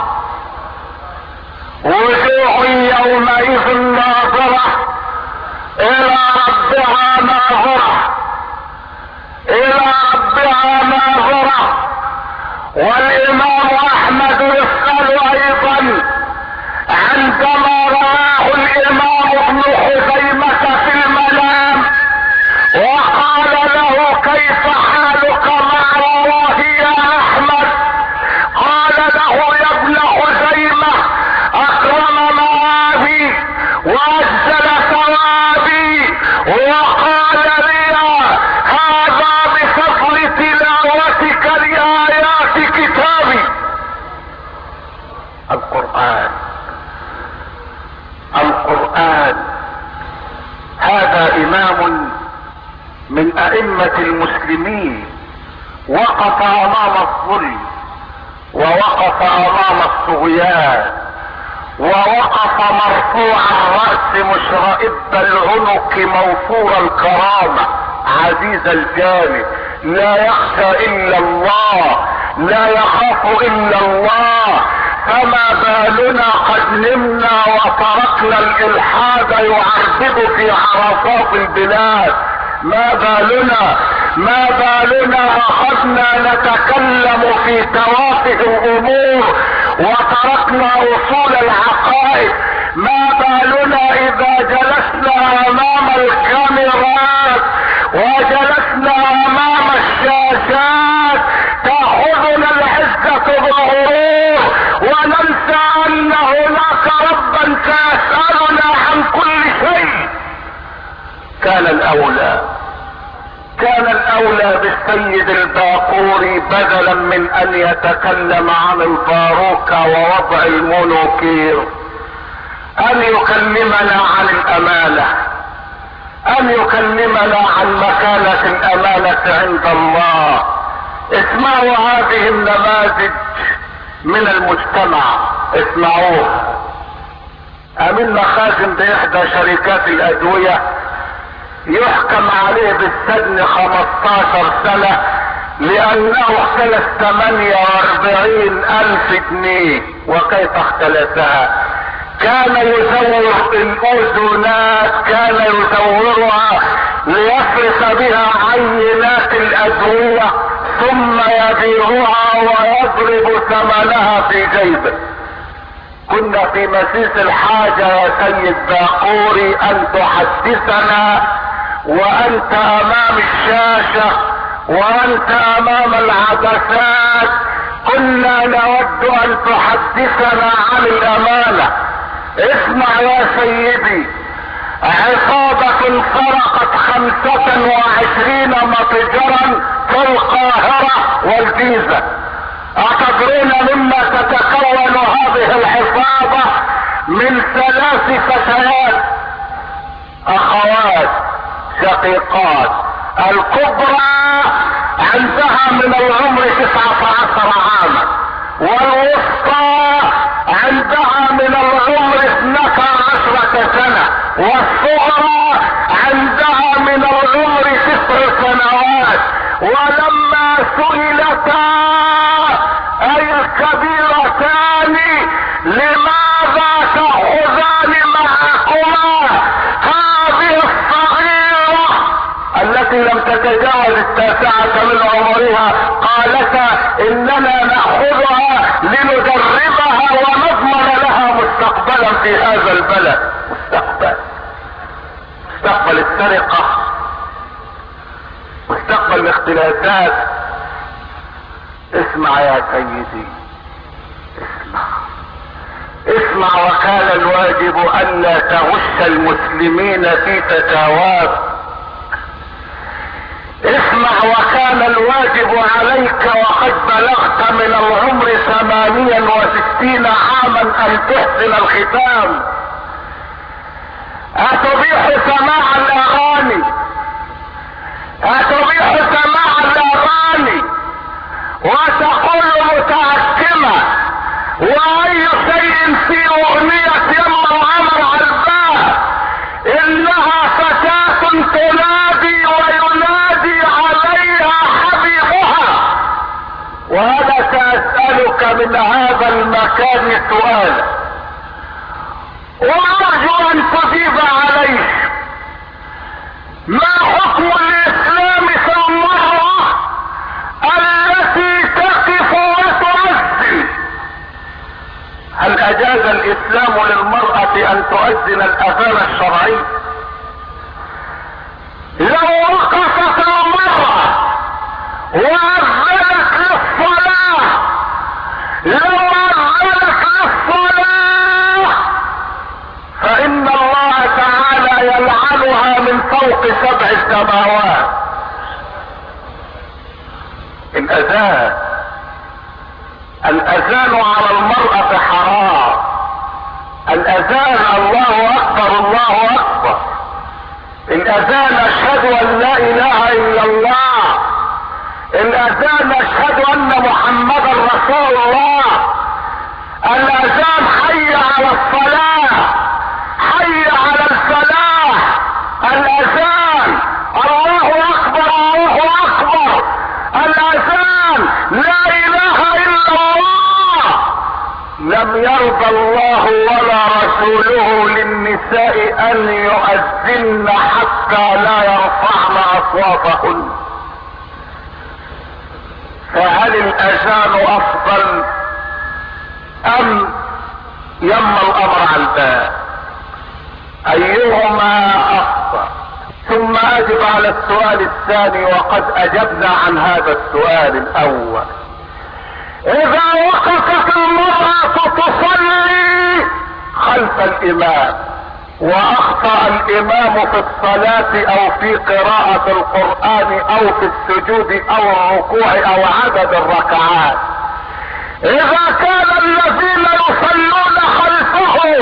وجوه يومئذ ناظرة الى ربها ناظرة، الى ربها ناظرة. والامام احمد يسأل ايضا عندما رآه الامام ابن خزيمة في المنام وقال له كيف حالك مع الله يا احمد؟ قال له يا ابن خزيمة اكرم معابي واجزل ثوابي وقال لي هذا بفضل تلاوتك لآيات كتابي. القرآن، القرآن. هذا امام من ائمة المسلمين وقف امام الظلم، ووقف امام الطغيان، ووقف مرفوع الرأس مشرئب العنق موفور الكرامة عزيز الجانب، لا يخشى الا الله، لا يخاف الا الله. فما بالنا قد نمنا وتركنا الالحاد يعربد في عرصات البلاد؟ ما بالنا اخذنا نتكلم في توافه الامور وتركنا اصول العقائد؟ ما بالنا اذا جلسنا امام الكاميرات وجلسنا امام الشاشات تاخذنا العزة بالغرور وننسى ان هناك ربا سيسألنا عن كل شيء. كان الاولى بالسيد الباقوري بدلا من ان يتكلم عن الباروكة ووضع المونوكير ان يكلمنا عن الامانة، ان يكلمنا عن مكانة الامانة عند الله. اسمعوا هذه النماذج من المجتمع، اسمعوها. امين مخازن باحدى شركات الادوية يحكم عليه بالسجن 15 سنة لانه اختلس 48,000 جنيه. وكيف اختلسها؟ كان يزور الاذنات، كان يزورها ليصرف بها عينات الادوية ثم يبيعها ويضرب ثمنها في جيبه. كنا في مسيس الحاجة يا سيد باقوري ان تحدثنا وانت امام الشاشة وانت امام العدسات. كنا نود ان تحدثنا عن الامانة. اسمع يا سيدي، عصابة سرقت 25 متجرا في القاهرة والجيزة. أتدرون مما تتكون هذه العصابة؟ من 3 فتيات اخوات شقيقات. الكبرى عندها من العمر 19 عاما، والوسطى عندها من العمر 12 سنة، والصغرى عندها من العمر 9 سنوات. ولما سئلتا اي الكبيرتان لماذا تأخذان معكما هذه الصغيرة التي لم تتجاوز 9 من عمرها، قالتا اننا نأخذها لندربها ونضمن لها مستقبلا في هذا البلد. مستقبل السرقة، مستقبل الاختلافات. اسمع يا سيدي، اسمع. وكان الواجب الا تغش المسلمين في فتاواك. اسمع. وكان كان الواجب عليك وقد بلغت من العمر 68 عاما ان تحسن الختام؟ اتبيح سماع الاغاني؟ اتبيح سماع الاغاني وتقول متعكمة واي شيء في اغنية يما عمر عرباه انها فتاة تنادي وينادي عليها حبيبها؟ وانا سأسألك من هذا المكان سؤال وارجو ان تجيب عليه. ما حكم الاسلام في المرأة التي تقف وتؤذن؟ هل اجاز الاسلام للمرأة ان تؤذن الاذان الشرعي؟ لو وقفت المرأة واذنت للصلاة، لو اذنت للصلاة فان الله تعالى يلعنها من فوق 7 سماوات. الاذان على المرأة حرام. الاذان الله اكبر الله اكبر، الاذان اشهد ان لا اله الا الله، الاذان اشهد ان محمدا رسول الله، الاذان حي على الصلاة، حي على الفلاح، الاذان الله اكبر الله اكبر، الاذان لا اله الا الله. لم يرضى الله ولا رسوله للنساء ان يؤذن حتى لا يرفعن اصواتهن. فهل الاذان افضل ام يما الامر على الباب؟ ايهما افضل؟ ثم اجب على السؤال الثاني وقد اجبنا عن هذا السؤال الاول. اذا وقفت المرأة تصلي خلف الامام واخطأ الامام في الصلاة او في قراءة القرآن او في السجود او الركوع او عدد الركعات، اذا كان الذين يصلون خلفه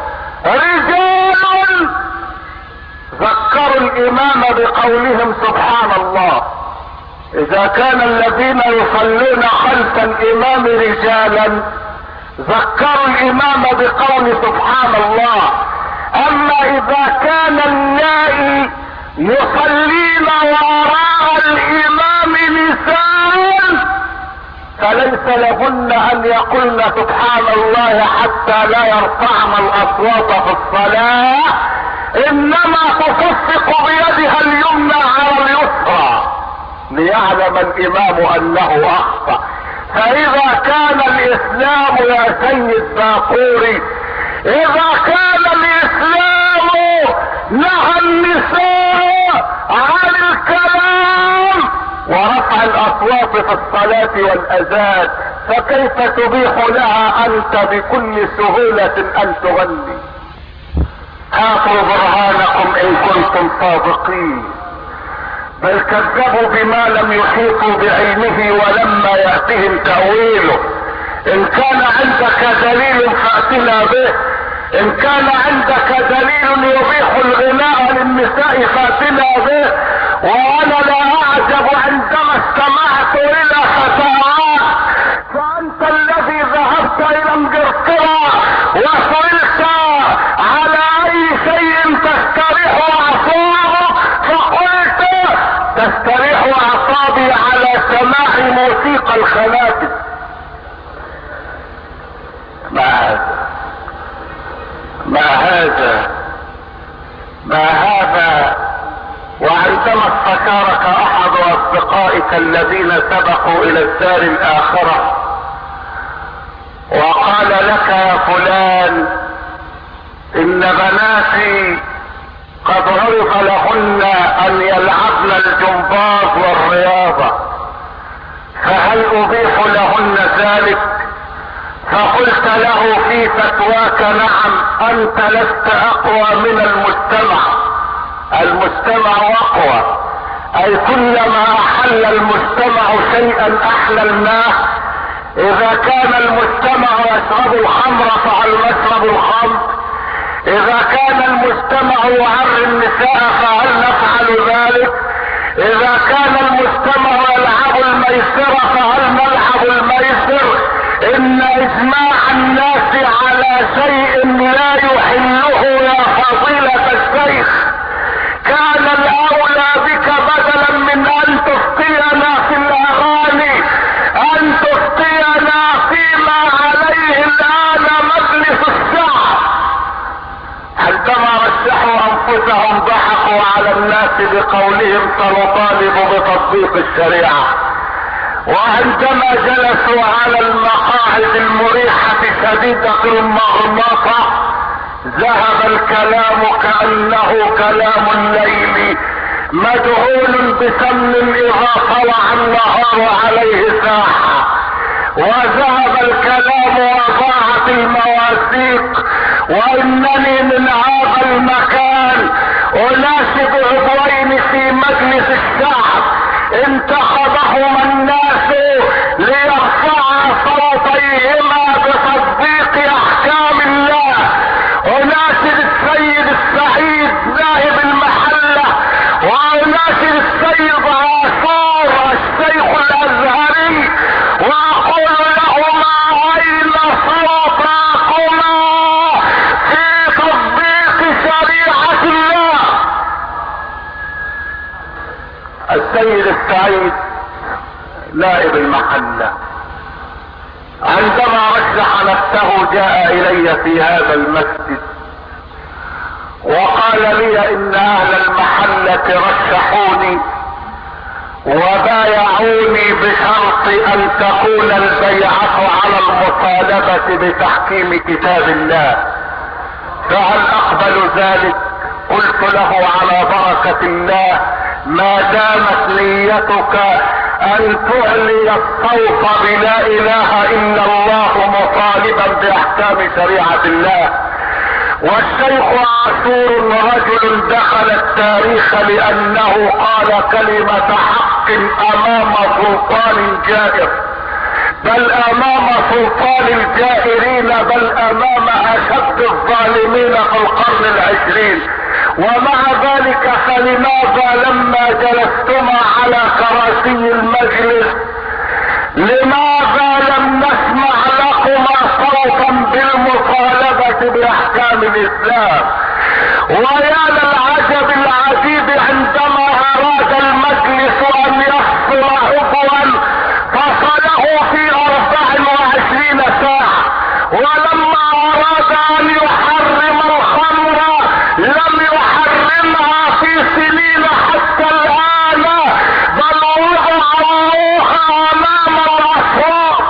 رجال ذكروا الامام بقولهم سبحان الله، اذا كان الذين يصلون خلف الامام رجالا ذكروا الامام بقول سبحان الله. اما اذا كان اللائي يصلين وراء الامام نساء فليس لهن ان يقولن سبحان الله حتى لا يرفعن الاصوات في الصلاة، انما تصفق بيدها اليمنى على اليسرى ليعلم الامام انه اخطأ. فاذا كان الاسلام يا سيد باقوري، اذا كان الاسلام نهى النساء عن الكلام ورفع الاصوات في الصلاة والاذان، فكيف تبيح لها انت بكل سهولة ان تغني؟ هاتوا برهانكم ان كنتم صادقين. بل كذبوا بما لم يحيطوا بعلمه ولما يأتهم تأويله. ان كان عندك دليل فأتنا به، ان كان عندك دليل يبيح الغناء للنساء فأتنا به. وانا لا اعجب عندما استمعت الى فتاوات، فانت الذي ذهبت الى انجلترا وسئلت على اي شيء تستريح اعصابك فقلت تستريح اعصابي على سماع موسيقى الخنافس. ما هذا وعندما استشارك احد اصدقائك الذين سبقوا الى الدار الاخرة وقال لك يا فلان ان بناتي قد عرف لهن ان يلعبن الجمباز والرياضة، فهل ابيح لهن ذلك؟ فقلت له في فتواك نعم، انت لست اقوى من المجتمع، المجتمع اقوى. اي كلما احل المجتمع شيئا احللناه. اذا كان المجتمع يشرب الخمر فلنشرب الخمر، اذا كان المجتمع يعري النساء فهل نفعل ذلك، اذا كان المجتمع يلعب الميسر فهل نلعب الميسر. ان اجماع الناس على شيء لا يحله يا فضيلة الشيخ كان الاولى بك بدلا من ان تفتينا في الاغاني ان تفتينا فيما عليه الان مجلس الشعب. عندما رشحوا انفسهم ضحكوا على الناس بقولهم سنطالب بتطبيق الشريعة، وعندما جلسوا على المقاعد المريحة شديدة المغناطة ذهب الكلام كأنه كلام الليل مدهون بسم اذا طلع النهار عليه ساحة، وذهب الكلام وضاعت المواثيق. وانني من هذا المكان اناشد عضوين في مجلس الشعب انتخبهما الناس ليرفعا صوتيهما بتطبيق احكام الله. اناشد السيد السعيد نائب المحلة، واناشد السيد عاشور الشيخ الازهري، واقول لهما اين صوتكما في تطبيق شريعة الله. السيد السعيد نائب المحلة عندما رشح نفسه جاء الي في هذا المسجد وقال لي ان اهل المحلة رشحوني وبايعوني بشرط ان تكون البيعة على المطالبة بتحكيم كتاب الله، فهل اقبل ذلك؟ قلت له على بركة الله ما دامت نيتك ان تعلي الصوت بلا اله الا الله مطالبا باحكام شريعة الله. والشيخ عاشور رجل دخل التاريخ لانه قال كلمة حق امام سلطان جائر، بل امام سلطان الجائرين، بل امام اشد الظالمين في القرن العشرين. ومع ذلك فلماذا لما جلستما على كراسي المجلس لماذا لم نسمع لكما صوتا بالمطالبة باحكام الاسلام؟ ويا للعجب العجيب عندما اراد المجلس ان يفصل عضوا فصله في 24 ساعة، ولما اراد ان يحرم الخمر لم يحرمها في سنين حتى الان، بل وضعوها امام الاصوات.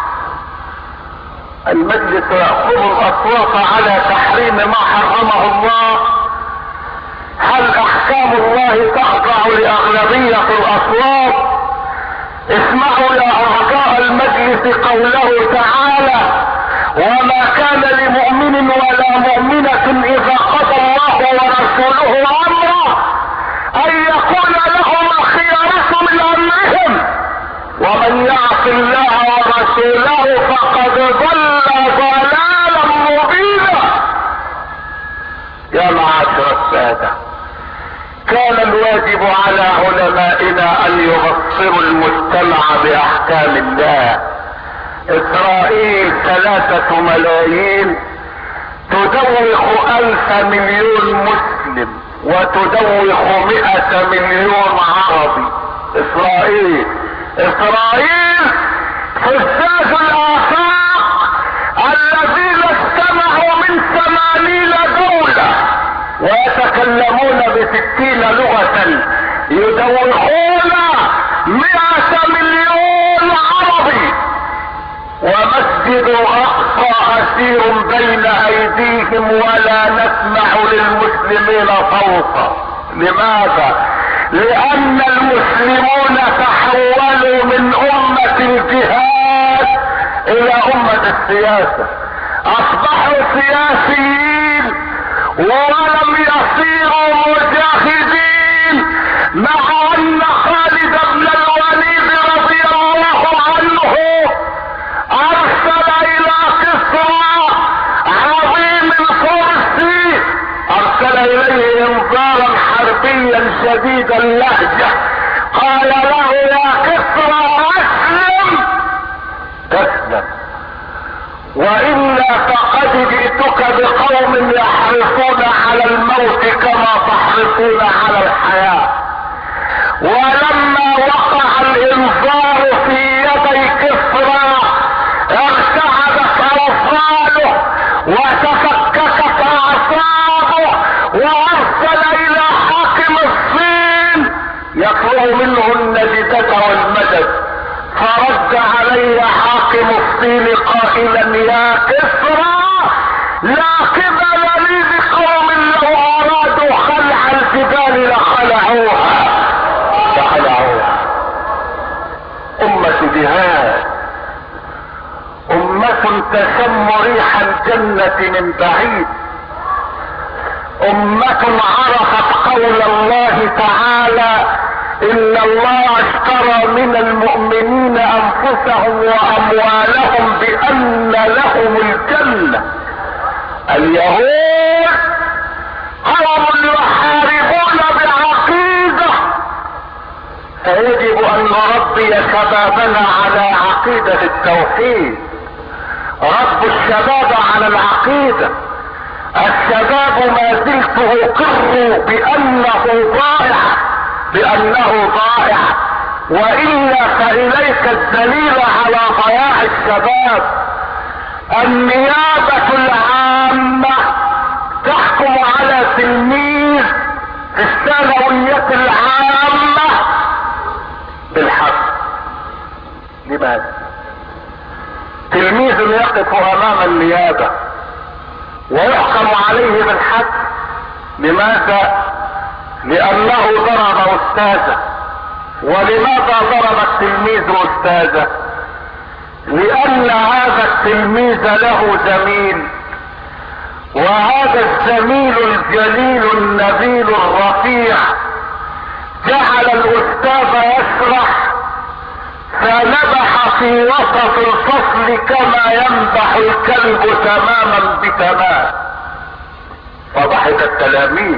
المجلس يأخذ الاصوات على تحريم ما حرمه الله. هل احكام الله تخضع لاغلبية الاصوات؟ اسمعوا يا اعضاء المجلس قوله تعالى وما كان لمؤمن ولا مؤمنة اذا قضى الله ورسوله امرا ان يكون لهم الخيارة من امرهم ومن يعص الله ورسوله فقد ضل ضلالا مبينا. يا معاشر السادة، كان الواجب على علمائنا ان يبصروا المجتمع باحكام الله. اسرائيل 3 ملايين تدوخ 1000 مليون مسلم وتدوخ 100 مليون عربي. اسرائيل فزاز الافاق الذين استمعوا من 80 دولة ويتكلمون ب60 لغة يدوخون 100 مليون عربي، ومسجد الاقصى اسير بين ايديهم ولا نسمع للمسلمين صوتا. لماذا؟ لان المسلمون تحولوا من امة الجهاد الى امة السياسة، اصبحوا سياسيين ولم يصيروا مجاهدين، مع ان اليه انذارا حربيا شديد اللهجة، قال له يا كسرى اسلم والا فقد جئتك بقوم يحرصون على الموت كما تحرصون على الحياة. ولما وقع الانذار في يدي كسرى ارتعدت اوصاله وتفككت اعصابه وارسل الى حاكم الصين يطلب منه النجدة والمدد، فرد علي حاكم الصين قائلا يا كسرى لا قبل لي بقوم لو ارادوا خلع الجبال لخلعوها. امة جهاد، امة تشم ريح الجنة من بعيد، امة عرفت قول الله تعالى ان الله اشترى من المؤمنين انفسهم واموالهم بان لهم الجنة. اليهود قوم يحاربون بعقيدة، فيجب ان نربي شبابنا على عقيدة التوحيد. رب الشباب على العقيدة. الشباب ما زلت اقر بانه ضائع والا فاليك الدليل على ضياع الشباب. النيابة العامة تحكم على تلميذ في الثانوية العامة بالحق. لماذا؟ تلميذ يقف امام النيابة ويحكم عليه بالحق. لماذا؟ لانه ضرب استاذه. ولماذا ضرب التلميذ استاذه؟ لان هذا التلميذ له زميل، وهذا الزميل الجليل النبيل الرفيع جعل الاستاذ يشرح فنبح في وسط الفصل كما ينبح الكلب تماما بتمام، فضحك التلاميذ.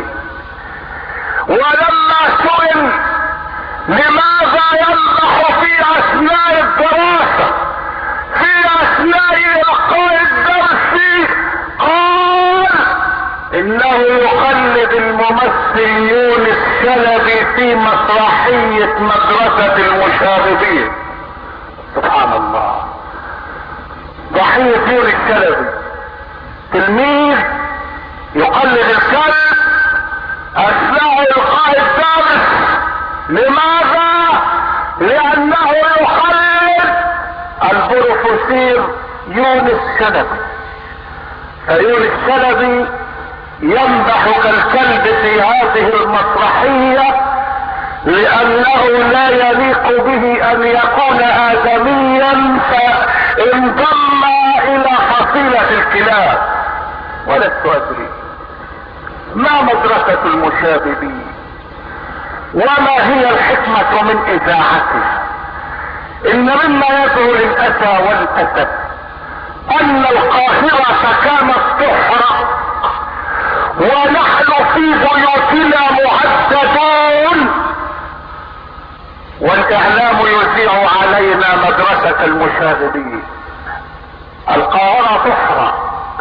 ولما سئل لماذا ينبح في اثناء الدراسة في اثناء القاء الدرس، قال انه يقلد الممثل يونس شلبي في مسرحية مدرسة المشاغبين. سبحان الله. ضحية يونس شلبي تلميذ يقلد الكلب اثناء القاء الدرس. لماذا؟ لانه يقلد البروفيسور يونس شلبي. فيونس شلبي ينبح كالكلب في هذه المسرحية لانه لا يليق به ان يكون ادميا فانضم الى فصيلة الكلاب. ولست ادري ما مدرسة المشاغبين وما هي الحكمة من اذاعتها. ان مما يدعو للاسى والاسف ان القاهرة كانت تحرق ونحن في بيوتنا مهددون، والاعلام يذيع علينا مدرسة المشاغبين. القاهرة تحرق،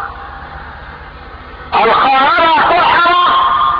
القاهرة تحرق،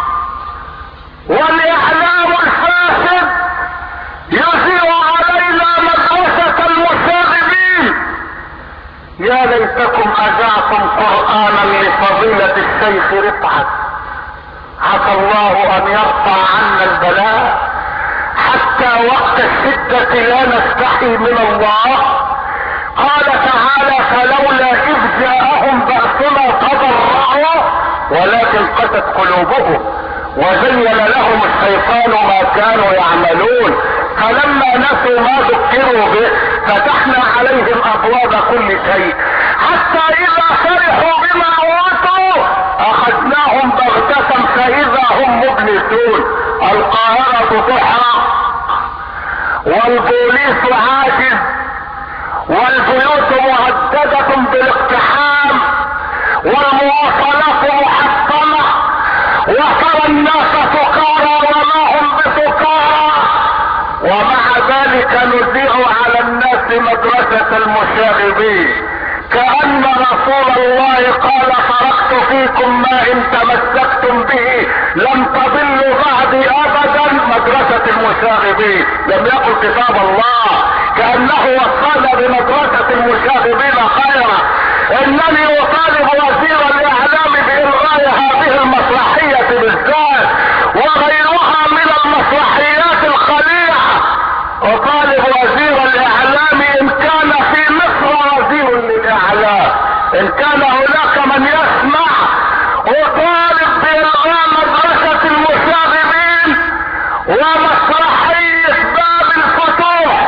والاعلام الفاسد يذيع علينا مدرسة المشاغبين. يا ليتكم اذعتم قرآنا لفضيلة الشيخ رفعت، عسى الله ان يرفع عنا البلاء حتى وقت الشدة لا نستحي من الله. قال تعالى فلولا اذ جاءهم بأسنا تضرعوا ولكن قست قلوبهم وزين لهم الشيطان ما كانوا يعملون فلما نسوا ما ذكروا به فتحنا عليهم ابواب كل شيء حتى اذا فرحوا بما اوتوا اخذناهم بغتة فاذا هم مبلسون. القاهرة تحرق والبوليس عاجز والبيوت مهددة بالاقتحام والمواصلات محطمة وترى الناس سكارى وما هم بسكارى، ومع ذلك نذيع على الناس مدرسة المشاغبين، كأن رسول الله قال تركت فيكم ما ان تمسكتم به لن تضلوا بعدي ابدا. مدرسة المشاغبين لم يقل كتاب الله، كأنه وصانا بمدرسة المشاغبين خيرا. انني اطالب وزير الاعلام بإلغاء هذه المسرحية بالذات وغيرها من المسرحيات الخليعة. اطالب وزير الاعلام ان كان في مصر وزير للاعلام، ان كان هناك من يسمع، اطالب بإلغاء مدرسة المشاغبين ومسرحية باب الفتوح.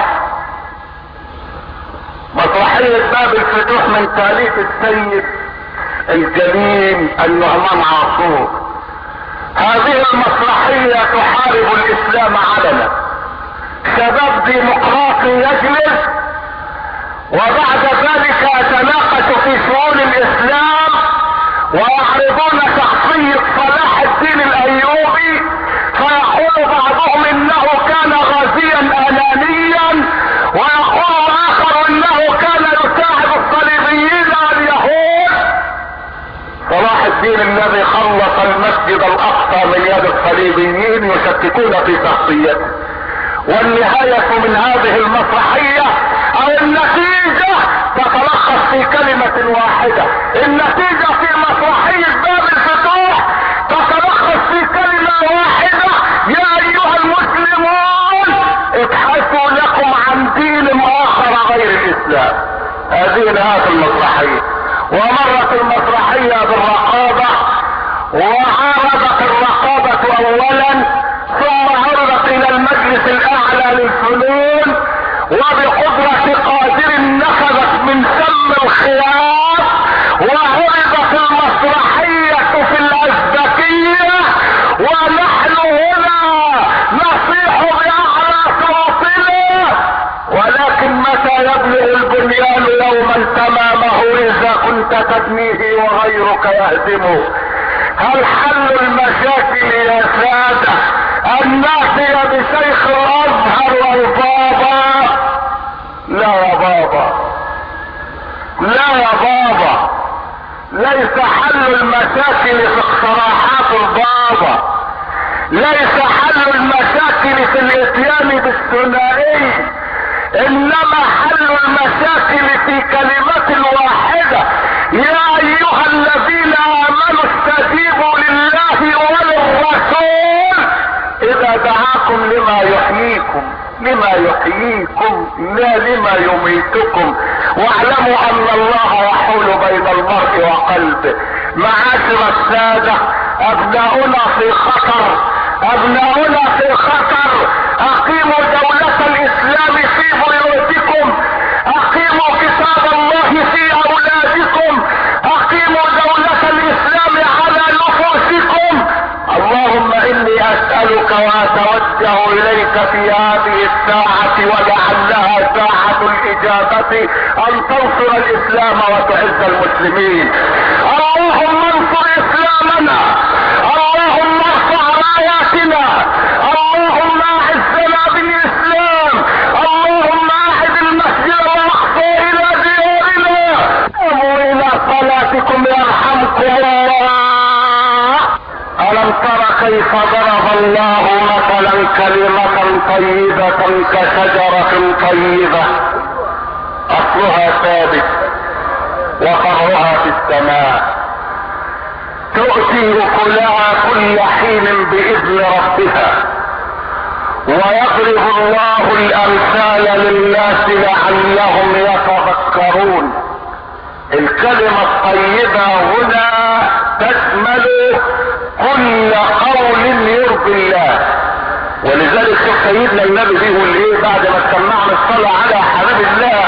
مسرحية باب الفتوح من تأليف السيد الجليل النعمان عاشور. هذه المسرحية تحارب الاسلام علنا. شباب ديمقراطي يجلس وبعد ذلك يتناقش في شؤون الاسلام ويعرضون شخصية صلاح الدين الايوبي، فيقول بعضهم انه كان غازيا انانيا، ويقول اخر انه كان يساعد الصليبيين واليهود. صلاح الدين الذي خلص المسجد الاقصى من يد الصليبيين يشككون في شخصيته. والنهاية من هذه المسرحية او النتيجة تتلخص في كلمة واحدة. النتيجة في مسرحية باب الفتوح تتلخص في كلمة واحدة: يا ايها المسلمون ابحثوا لكم عن دين اخر غير الاسلام. هذه نهاية المسرحية. ومرت المسرحية بالرقابة، وعرضت الرقابة اولا، ثم عرضت الى المجلس الاعلى للفنون، وبقدرة قادر نفذت من سم الخياط، وعرضت المسرحية في الازبكية. ونحن هنا نصيح باعلى صوتنا، ولكن متى يبلغ البنيان يوما تمامه اذا كنت تبنيه وغيرك يهدمه؟ هل حل المشاكل يا سادة ان ناتي بشيخ الازهر والبابا؟ لا يا بابا، لا يا بابا، ليس حل المشاكل في اقتراحات البابا، ليس حل المشاكل في الاتيان بالثنائي، انما حل المشاكل في كلمة واحدة: يا ايها الذين امنوا استجيبوا لله وللرسول اذا دعاكم لما يحييكم، لما يحييكم لا لما يميتكم، واعلموا ان الله يحول بين المرء وقلبه. معاشر السادة، ابناؤنا في خطر، ابناؤنا في خطر. اقيموا دولة الاسلام في بيوتكم، اقيموا كتاب الله في اولادكم، اقيموا دولة الاسلام على نفوسكم. اللهم اني اسألك واتوجه اليك في هذه الساعة ولعلها ساعة الاجابة ان تنصر الاسلام وتعز المسلمين. اللهم انصر اسلامنا، اللهم ارفع راياتنا، اللهم اعزنا بالاسلام، اللهم اعد المسجد الاقصى الى ديارنا. قوموا الى صلاتكم يرحمكم الله. ألم تر كيف ضرب الله مثلا كلمة طيبة كشجرة طيبة أصلها ثابت وفرعها في السماء، تؤتي أكلها كل حين بإذن ربها، ويضرب الله الأمثال للناس لعلهم يتذكرون. الكلمة الطيبة هنا تشمل كل قول يرضي الله. ولذلك شوف سيدنا النبي بيقول ايه بعد ما سمعنا الصلاة على حبيب الله؟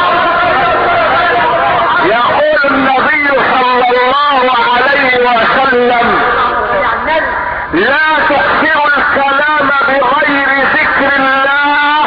يقول النبي صلى الله عليه وسلم: لا تكثروا الكلام بغير ذكر الله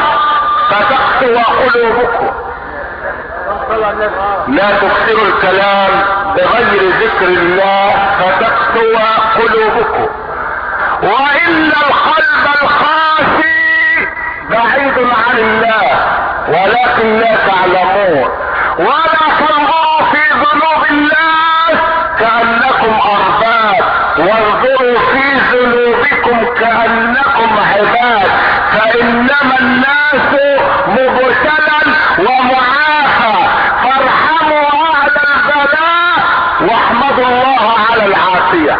فتقسو قلوبكم. لا تكثروا الكلام بغير ذكر الله فتقسو قلوبكم، وان القلب القاسي بعيد عن الله ولكن لا تعلمون. ولا تنظروا في ذنوب الناس كأنكم أرباب، وانظروا في ذنوبكم كأنكم عباد، فإنما الناس مبتلى ومعافى، فارحموا أهل البلاء واحمدوا الله على العافية.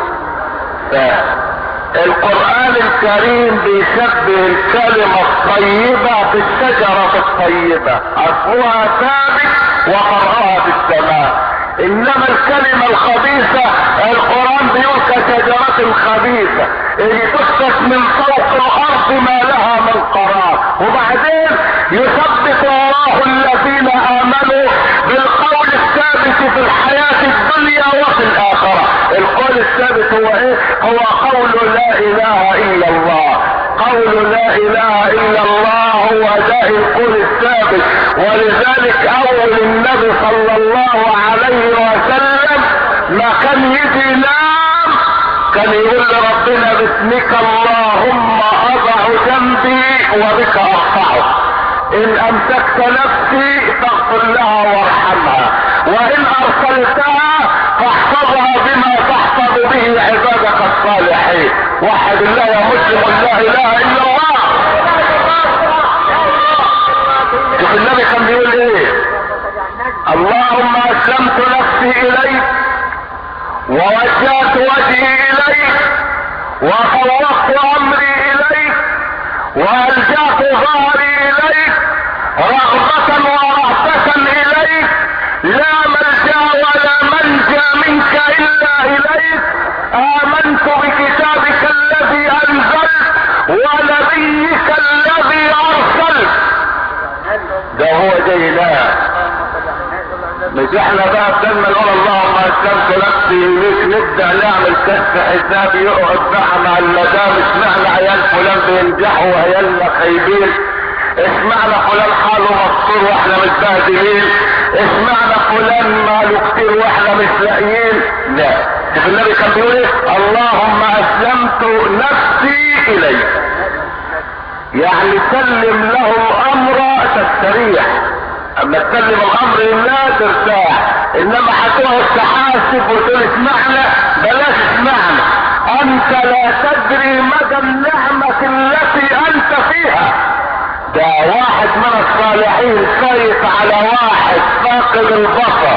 القرآن الكريم بيشبه الكلمة الطيبة بالشجرة الطيبة، أصلها ثابت وفرعها في السماء. انما الكلمة الخبيثة القرآن بيقول كشجرة خبيثة اللي تسقط من فوق الارض ما لها من قرار. وبعدين يثبت الله الذين امنوا بالقول الثابت في الحياة الدنيا وفي الاخرة. القول الثابت هو ايه؟ هو قول لا اله الا الله. قول لا اله الا الله هو ده القول الثابت. ولذلك اول النبي صلى الله عليه وسلم ما كان يجي ينام كان يقول لربنا باسمك اللهم اضع جنبي وبك ارفعه، ان امسكت نفسي فاغفر لها وارحمها، وان ارسلتها فاحفظها بما تحفظ به عبادك الصالحين. وحد الله يا مسلم لا اله الا الله. شوف النبي كان بيقول ايه؟ اللهم اسلمت نفسي اليك ووجهت وجهي اليك وفوضت امري اليك والجأت ظهري اليك رغبة ورهبة اليك، لا ملجأ ولا منجا منك الا اليك. امنت بكتابك الذي انزلت ونبيك الذي ارسلت. ده هو جيناه. مش احنا بقى بدل ما نقول اللهم اسلمت نفسي اليك نبدا نعمل كشف حساب يقعد بقى مع المدام. اسمعنا عيال فلان بينجحوا وعيالنا خايبين، اسمعنا فلان حاله مستور واحنا متبهدلين، اسمعنا فلان ماله كتير واحنا مش لاقيين. لا، شوف النبي كان بيقول ايه؟ اللهم اسلمت نفسي اليك، يعني سلم له الامر تستريح. اما تسلم الامر لله ترتاح. انما هتقعد تحاسب وتقول اسمعنا، بلاش اسمعنا، انت لا تدري مدى النعمة التي انت فيها. ده واحد من الصالحين خايف على واحد فاقد البصر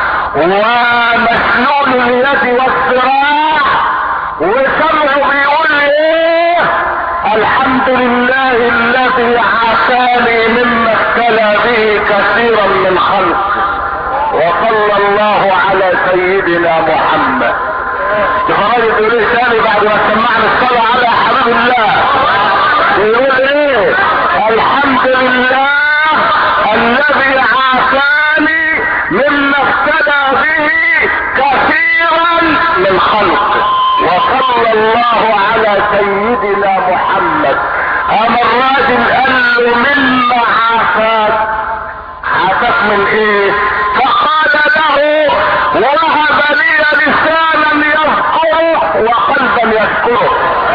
ومسلول اليد والذراع وسمعه بيقول ايه؟ الحمد لله الذي عافاني مما ابتلى به كثيرا من خلقه، وصلى الله على سيدنا محمد. الراجل بيقول ايه تاني بعد ما سمعنا الصلاة على حبيب الله؟ بيقول ايه؟ الحمد لله الذي عافاني مما ابتلى به كثيرا من خلقه، وصلى الله على سيدنا محمد. اما الراجل قال له مما عافاك؟ عافاك من ايه؟ فقال له وهب لي لسانا يذكره وقلبا يذكره.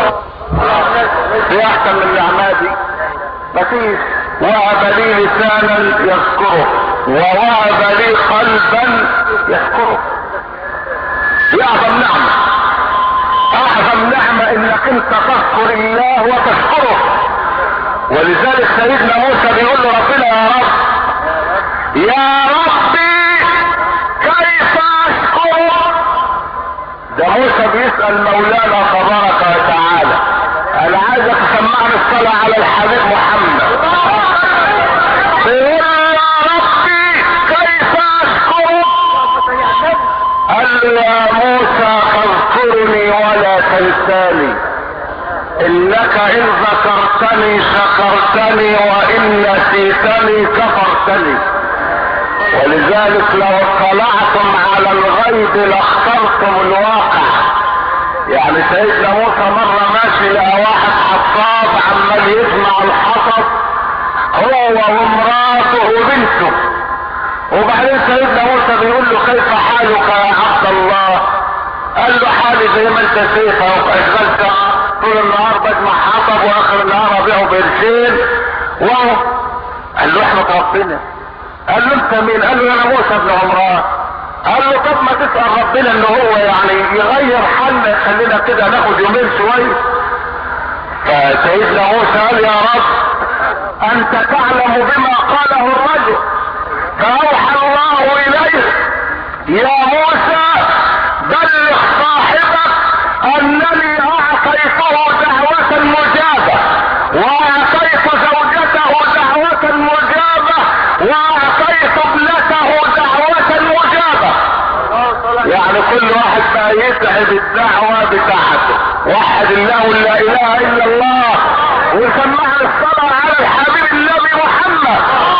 ايه احسن من النعمه دي؟ مفيش. وهب لي لسانا يذكره ووهب لي قلبا يذكره. دي اعظم نعمه. اعظم نعمة انك انت تذكر الله وتشكره. ولذلك سيدنا موسى بيقول له ربنا يا ربي كيف اشكرك؟ ده موسى بيسأل مولانا تبارك وتعالى. انا عايزك تسمعني الصلاة على الحبيب محمد. بيقول يا ربي كيف اشكرك؟ قال له يا موسى فاذكرني ولا تنساني، انك ان ذكرتني شكرتني وان نسيتني كفرتني. ولذلك لو اطلعتم على الغيب لاخترتم الواقع. يعني سيدنا موسى مرة ماشي لقى واحد حصاد عمال يجمع الحطب هو وامراته وبنته، وبعدين سيدنا موسى بيقول له كيف حالك يا عبد طول النهار بجمع حطب واخر النهار ابيعه بقرشين واهو. قال له احمد ربنا. قال له انت مين؟ قال له انا موسى بن عمران. قال له طب ما تسأل ربنا ان هو يعني يغير حالنا يخلينا كده ناخد يومين شوية. فسيدنا موسى قال يا رب انت تعلم بما قاله الرجل. فاوحى الله اليه يا موسى بلغ صاحبك انني اعطيته دعوة مجابة واعطيت زوجته دعوة مجابة واعطيت ابنته دعوة مجابة. يعني كل واحد بقى يتعب الدعوة بتاعته. وحد الله لا اله الا الله وسمعنا الصلاة على الحبيب النبي محمد.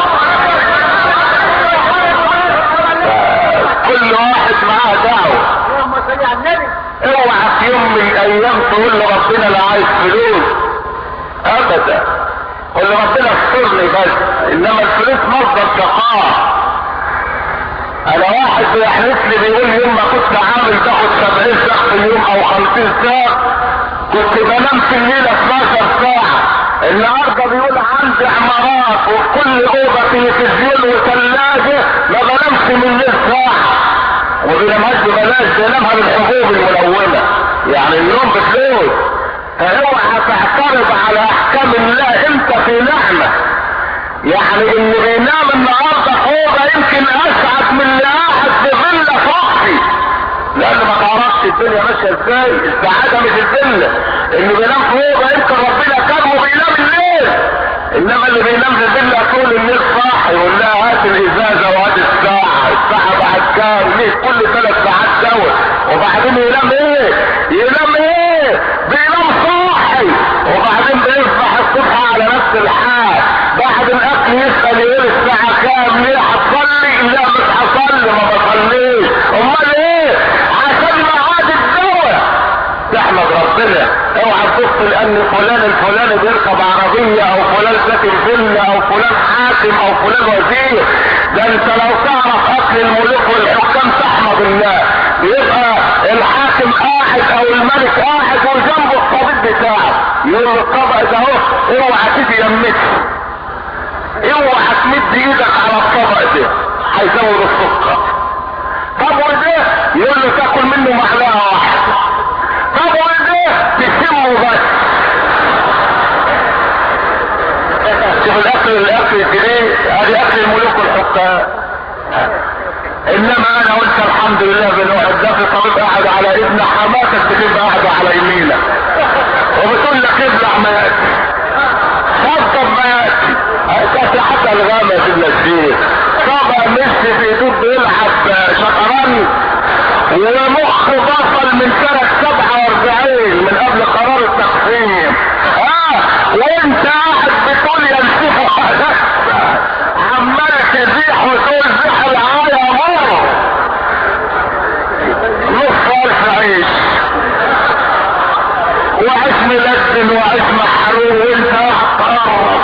كل واحد معاه دعوة. اوعى في يوم من الايام تقول لربنا لا عايز فلوس ابدا. قول لربنا استرني بس، انما الفلوس مصدر شقاء. انا واحد بيحلف لي بيقول يوم ما كنت عامل تاخد 70 ساعة في اليوم او 50 ساعة كنت بنام في الليلة 12 ساعة. النهاردة بيقول عندي عمارات وفي كل اوضة تلفزيون وثلاجة ما بنامش من الليل ساعة. وبينامهاش ببلاش، بينامها بالحبوب الملونة. يعني اليوم بفلوس. فاوعى تعترض على احكام الله انت في نعمة. يعني اللي بينام النهارده اوضه يمكن اسعد من اللي قاعد في فيلا فخمي، لان ما تعرفش الدنيا ماشيه ازاي. السعاده مش الفيلا. اللي بينام في اوضه يمكن ربنا كرمه بينام الليل، انما اللي بينام في فيلا طول الليل صاحي يقول لها هات الازازه وهات الساعه بعد كام ليه كل 3 ساعات سوا. وبعدين ينام ايه؟ ينام ايه؟ بينام صاحي. وبعدين بيصبح الصبح على نفس الحال. بعد الاكل يسأل يقول الساعة كام؟ ليه هتصلي؟ لا مش هصلي ما بصليش. امال ايه؟ عشان ميعاد الدواء. تحمد ربنا. اوعى تبص لان فلان الفلاني بيركب عربية او فلان ساكن فيلا او فلان حاكم او فلان وزير. ده انت لو تعرف اكل الملوك والحكام تحمد الله. بيبقى الحاكم قاعد او الملك قاعد وجنبه الطبيب بتاعه يقول له الطبق ده اهو اوعى تيجي يمتي، اوعى تمد ايدك على الطبق ده هيزود السكر. طب وده يقول له تاكل منه معلقه واحده. طب وده تشمه بس. شوف الاكل الجديد ادي اكل الملوك والحكام. انما انا قلت الحمد لله بنوع ده في طبيب قاعد على ابن حماتك بتبقى قاعده على يمينك وبتقول لك ابلع ما ياتي صدق ما ياتي. هتاتي حتى الغامة في النسير طبعا ميسي في ايدوك بيلعب شطرنج ومخ بطل من سنة 47 من قبل قرار التقسيم. وانت قاعد بتقول ينسفوا عمال تزيح وتقول زيح العاية مر نص الف عيش وعيش ملزم وعيش محروم وانت هتقرب.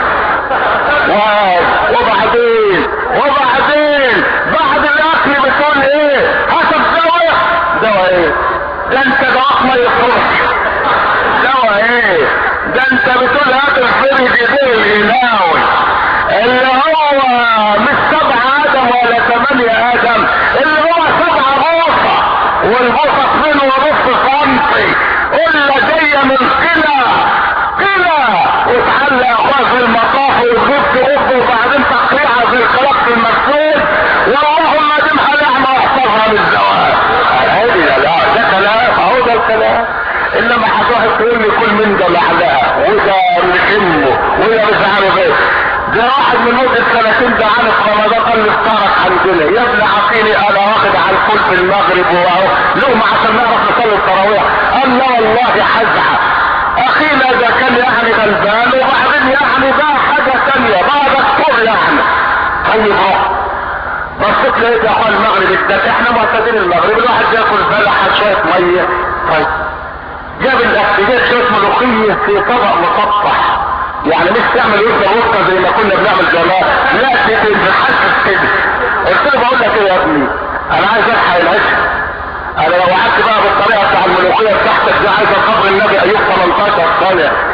وبعدين بعد الاكل بتقول ايه؟ هاتف دواء ايه؟ ده انت دواء ما يخرجش. دواء ايه؟ ده انت بتقول هات الفرج دي الهلاوي اللي هو مش 7 ادم ولا 8 ادم، اللي هو 7 بوصة والبوصة 2.5 سنتي قلة جاية من قلة وتعلق اخوها في المطاف وتجيب تقف وبعدين تقطيعها في الخلاق في المكتوب واللهم دمها لعمة واحفظها من الزواج. هذه لا ده كلام اهو ده الكلام. انما هتروح تقول لي كل من ده معلقه وده نحمه وده مش عارف ايه. ده واحد من مدة 30 ده عارف رمضان قال لي افطارك عندنا يا ابن عقيلي انا واخد على الفول في المغرب واهو لقمة عشان نعرف نصلي التراويح. قال لا والله حزعه اخينا ده كان يعني غلبان وبعدين يعني ده حاجه ثانيه بقى دكتور يعني. طيب اهو بصيت لقيت يا اخوان المغرب ده احنا معتادين المغرب الواحد ياكل بلحه شويه ميه. طيب جاب الاكل جاب شويه ملوخيه في طبق مسطح يعني مش تعمل وسطه زي ما كنا بنعمل زمان لا تتحسس كده. قلت له بقول لك ايه يا ابني انا عايز الحق العشاء. انا لو قعدت بقى بالطريقه بتاع الملوخيه بتاعتك دي عايز قبر النبي ايوب 18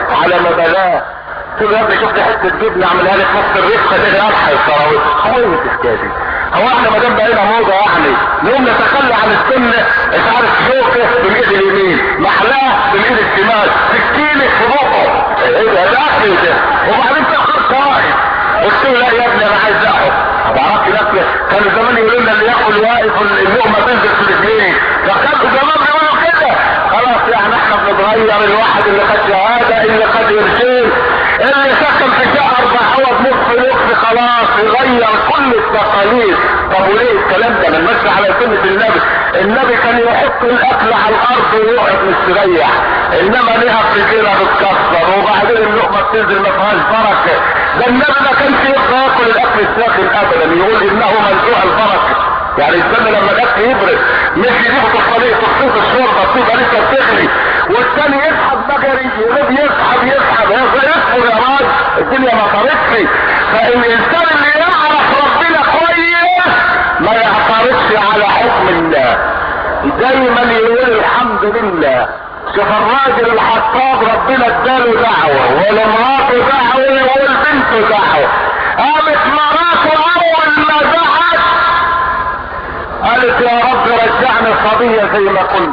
على ما بلاه. تقول يا ابني شفت حته جبنه اعملها لك نص الرفقه دي الحق الكراويط. هو ايه التسكادي؟ هو احنا ما دام بقينا موضه يعني نقوم نتخلى عن السنه؟ مش عارف شوكه بالايد اليمين، محلاه بالايد الشمال، سكينه في بقه، ايه ده اكل ده؟ وبعدين تاخد قائد قلت له لا يا ابني انا عايز احط. بعرفش ناكل. كانوا زمان يقولوا لنا اللي ياكل واقف اللقمه تنزل في الاثنين، فكانوا زمان بيقولوا كده. خلاص يعني احنا بنتغير. الواحد اللي خد شهاده، اللي خد قرشين، اللي سكن في شقه 4 حوض نص خلاص يغير كل التقاليد. طب وليه الكلام ده؟ بنمشي على سنه النبي. النبي كان يحط الاكل على الارض ويقعد مستريح، انما ليها فكره بتكسر وبعدين اللقمه بتنزل ما فيهاش بركه. ده النبي ما كانش يقدر ياكل الاكل الساخن ابدا، يقول انه منزوع البركه. يعني السنه لما الاكل يبرد مش يجيبوا تصفيق الشوربه تبقى لسه بتغلي والثاني يسحب بجري يريد يسحب يصبر يا راجل، الدنيا ما طارتش. فالانسان اللي يعرف ربنا كويس ما يعترضش على حكم الله، دايما يقول الحمد لله. شوف الراجل الحطاب ربنا اداله دعوه ولمراته دعوه والبنت دعوه. قامت مراته اول ما دعت قالت يا رب رجعني الصبيه زي ما كنت،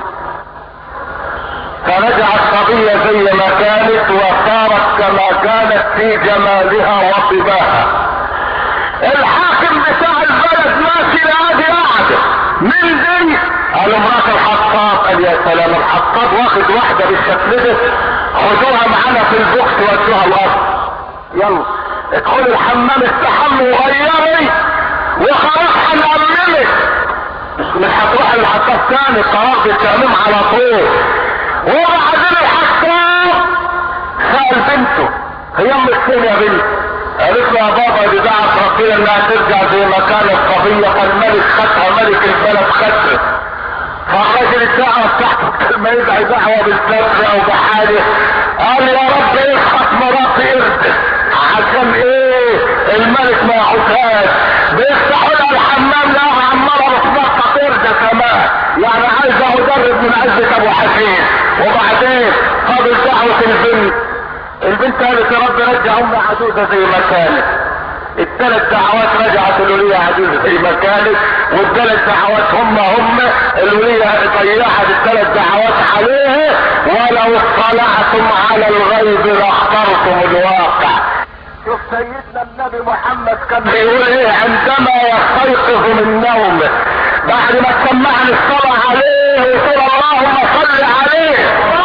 فرجعت الصبيه زي ما كانت وصارت كما كانت في جمالها وطباها. الحاكم بتاع البلد ماشي لقاعد قاعده من دي قالوا مرات الحطاب. قال يا سلام الحطاب واخد واحده بالشكل ده، خدوها معانا في البوكس وادوها الارض، يلا ادخلي الحمام استحمي وغيري وخلاص هنأمنك. مش هتروح للحطاب تاني، قرار بالتأميم على طول. وبعدين الحطاب سأل بنته هي امك فين يا بنت؟ قالت له يا بابا دي دعت ربنا انها ترجع زي ما كانت صبيه، فالملك خدها، ملك البلد خدها. فالراجل الدعوه بتاعته ما يدعي دعوه بالستر او بحاجه قال يا رب اسقط مراتي ارد عشان ايه الملك ما ياخدهاش. بيفتحوا لها الحمام لها عماله بتنطط ارد كمان، يعني عايزه مدرب من عزه ابو حسين. وبعدين قابل دعوه البنت قالت يا رب رجع امي عجوزه زي ما كانت. الثلاث دعوات رجعت الولية عجوزة زي ما كانت، والثلاث دعوات هم الولية ضيعت الثلاث دعوات عليه. ولو اطلعتم على الغيب لاخترتم الواقع. شوف سيدنا النبي محمد كان بيقول ايه عندما يستيقظ من نومه بعد ما سمعنا الصلاة عليه ويقول اللهم صل عليه.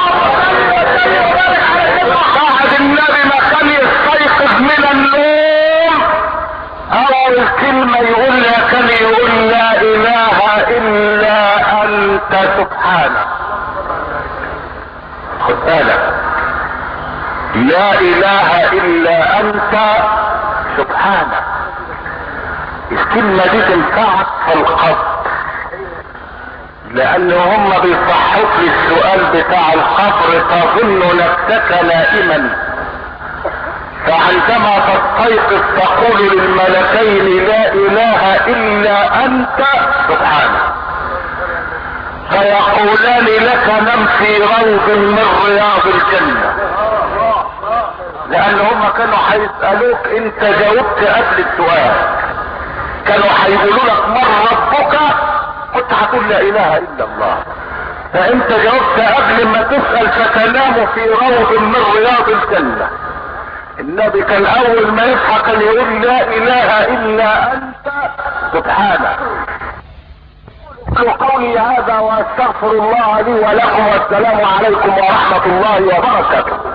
بعد النبي ما كان يستيقظ من النوم اول كلمة يقولها كان يقول لا اله الا انت سبحانك. خد بالك، لا اله الا انت سبحانك. الكلمة دي تنفعك في القبر، لان هم بيصحوك للسؤال بتاع القبر تظن نفسك نائما، فعندما تستيقظ تقول للملكين لا اله الا انت سبحانك، فيقولان لك نم في روض من رياض الجنة. لان هم كانوا هيسألوك انت جاوبت قبل السؤال، كانوا هيقولوا لك من ربك كنت هتقول لا اله الا الله، فانت جاوبت قبل ما تسأل فتنام في روض من رياض الجنة. النبي كان اول ما يصحى كان يقول لا اله الا انت سبحانك. قولي هذا واستغفر الله لي ولكم والسلام عليكم ورحمة الله وبركاته.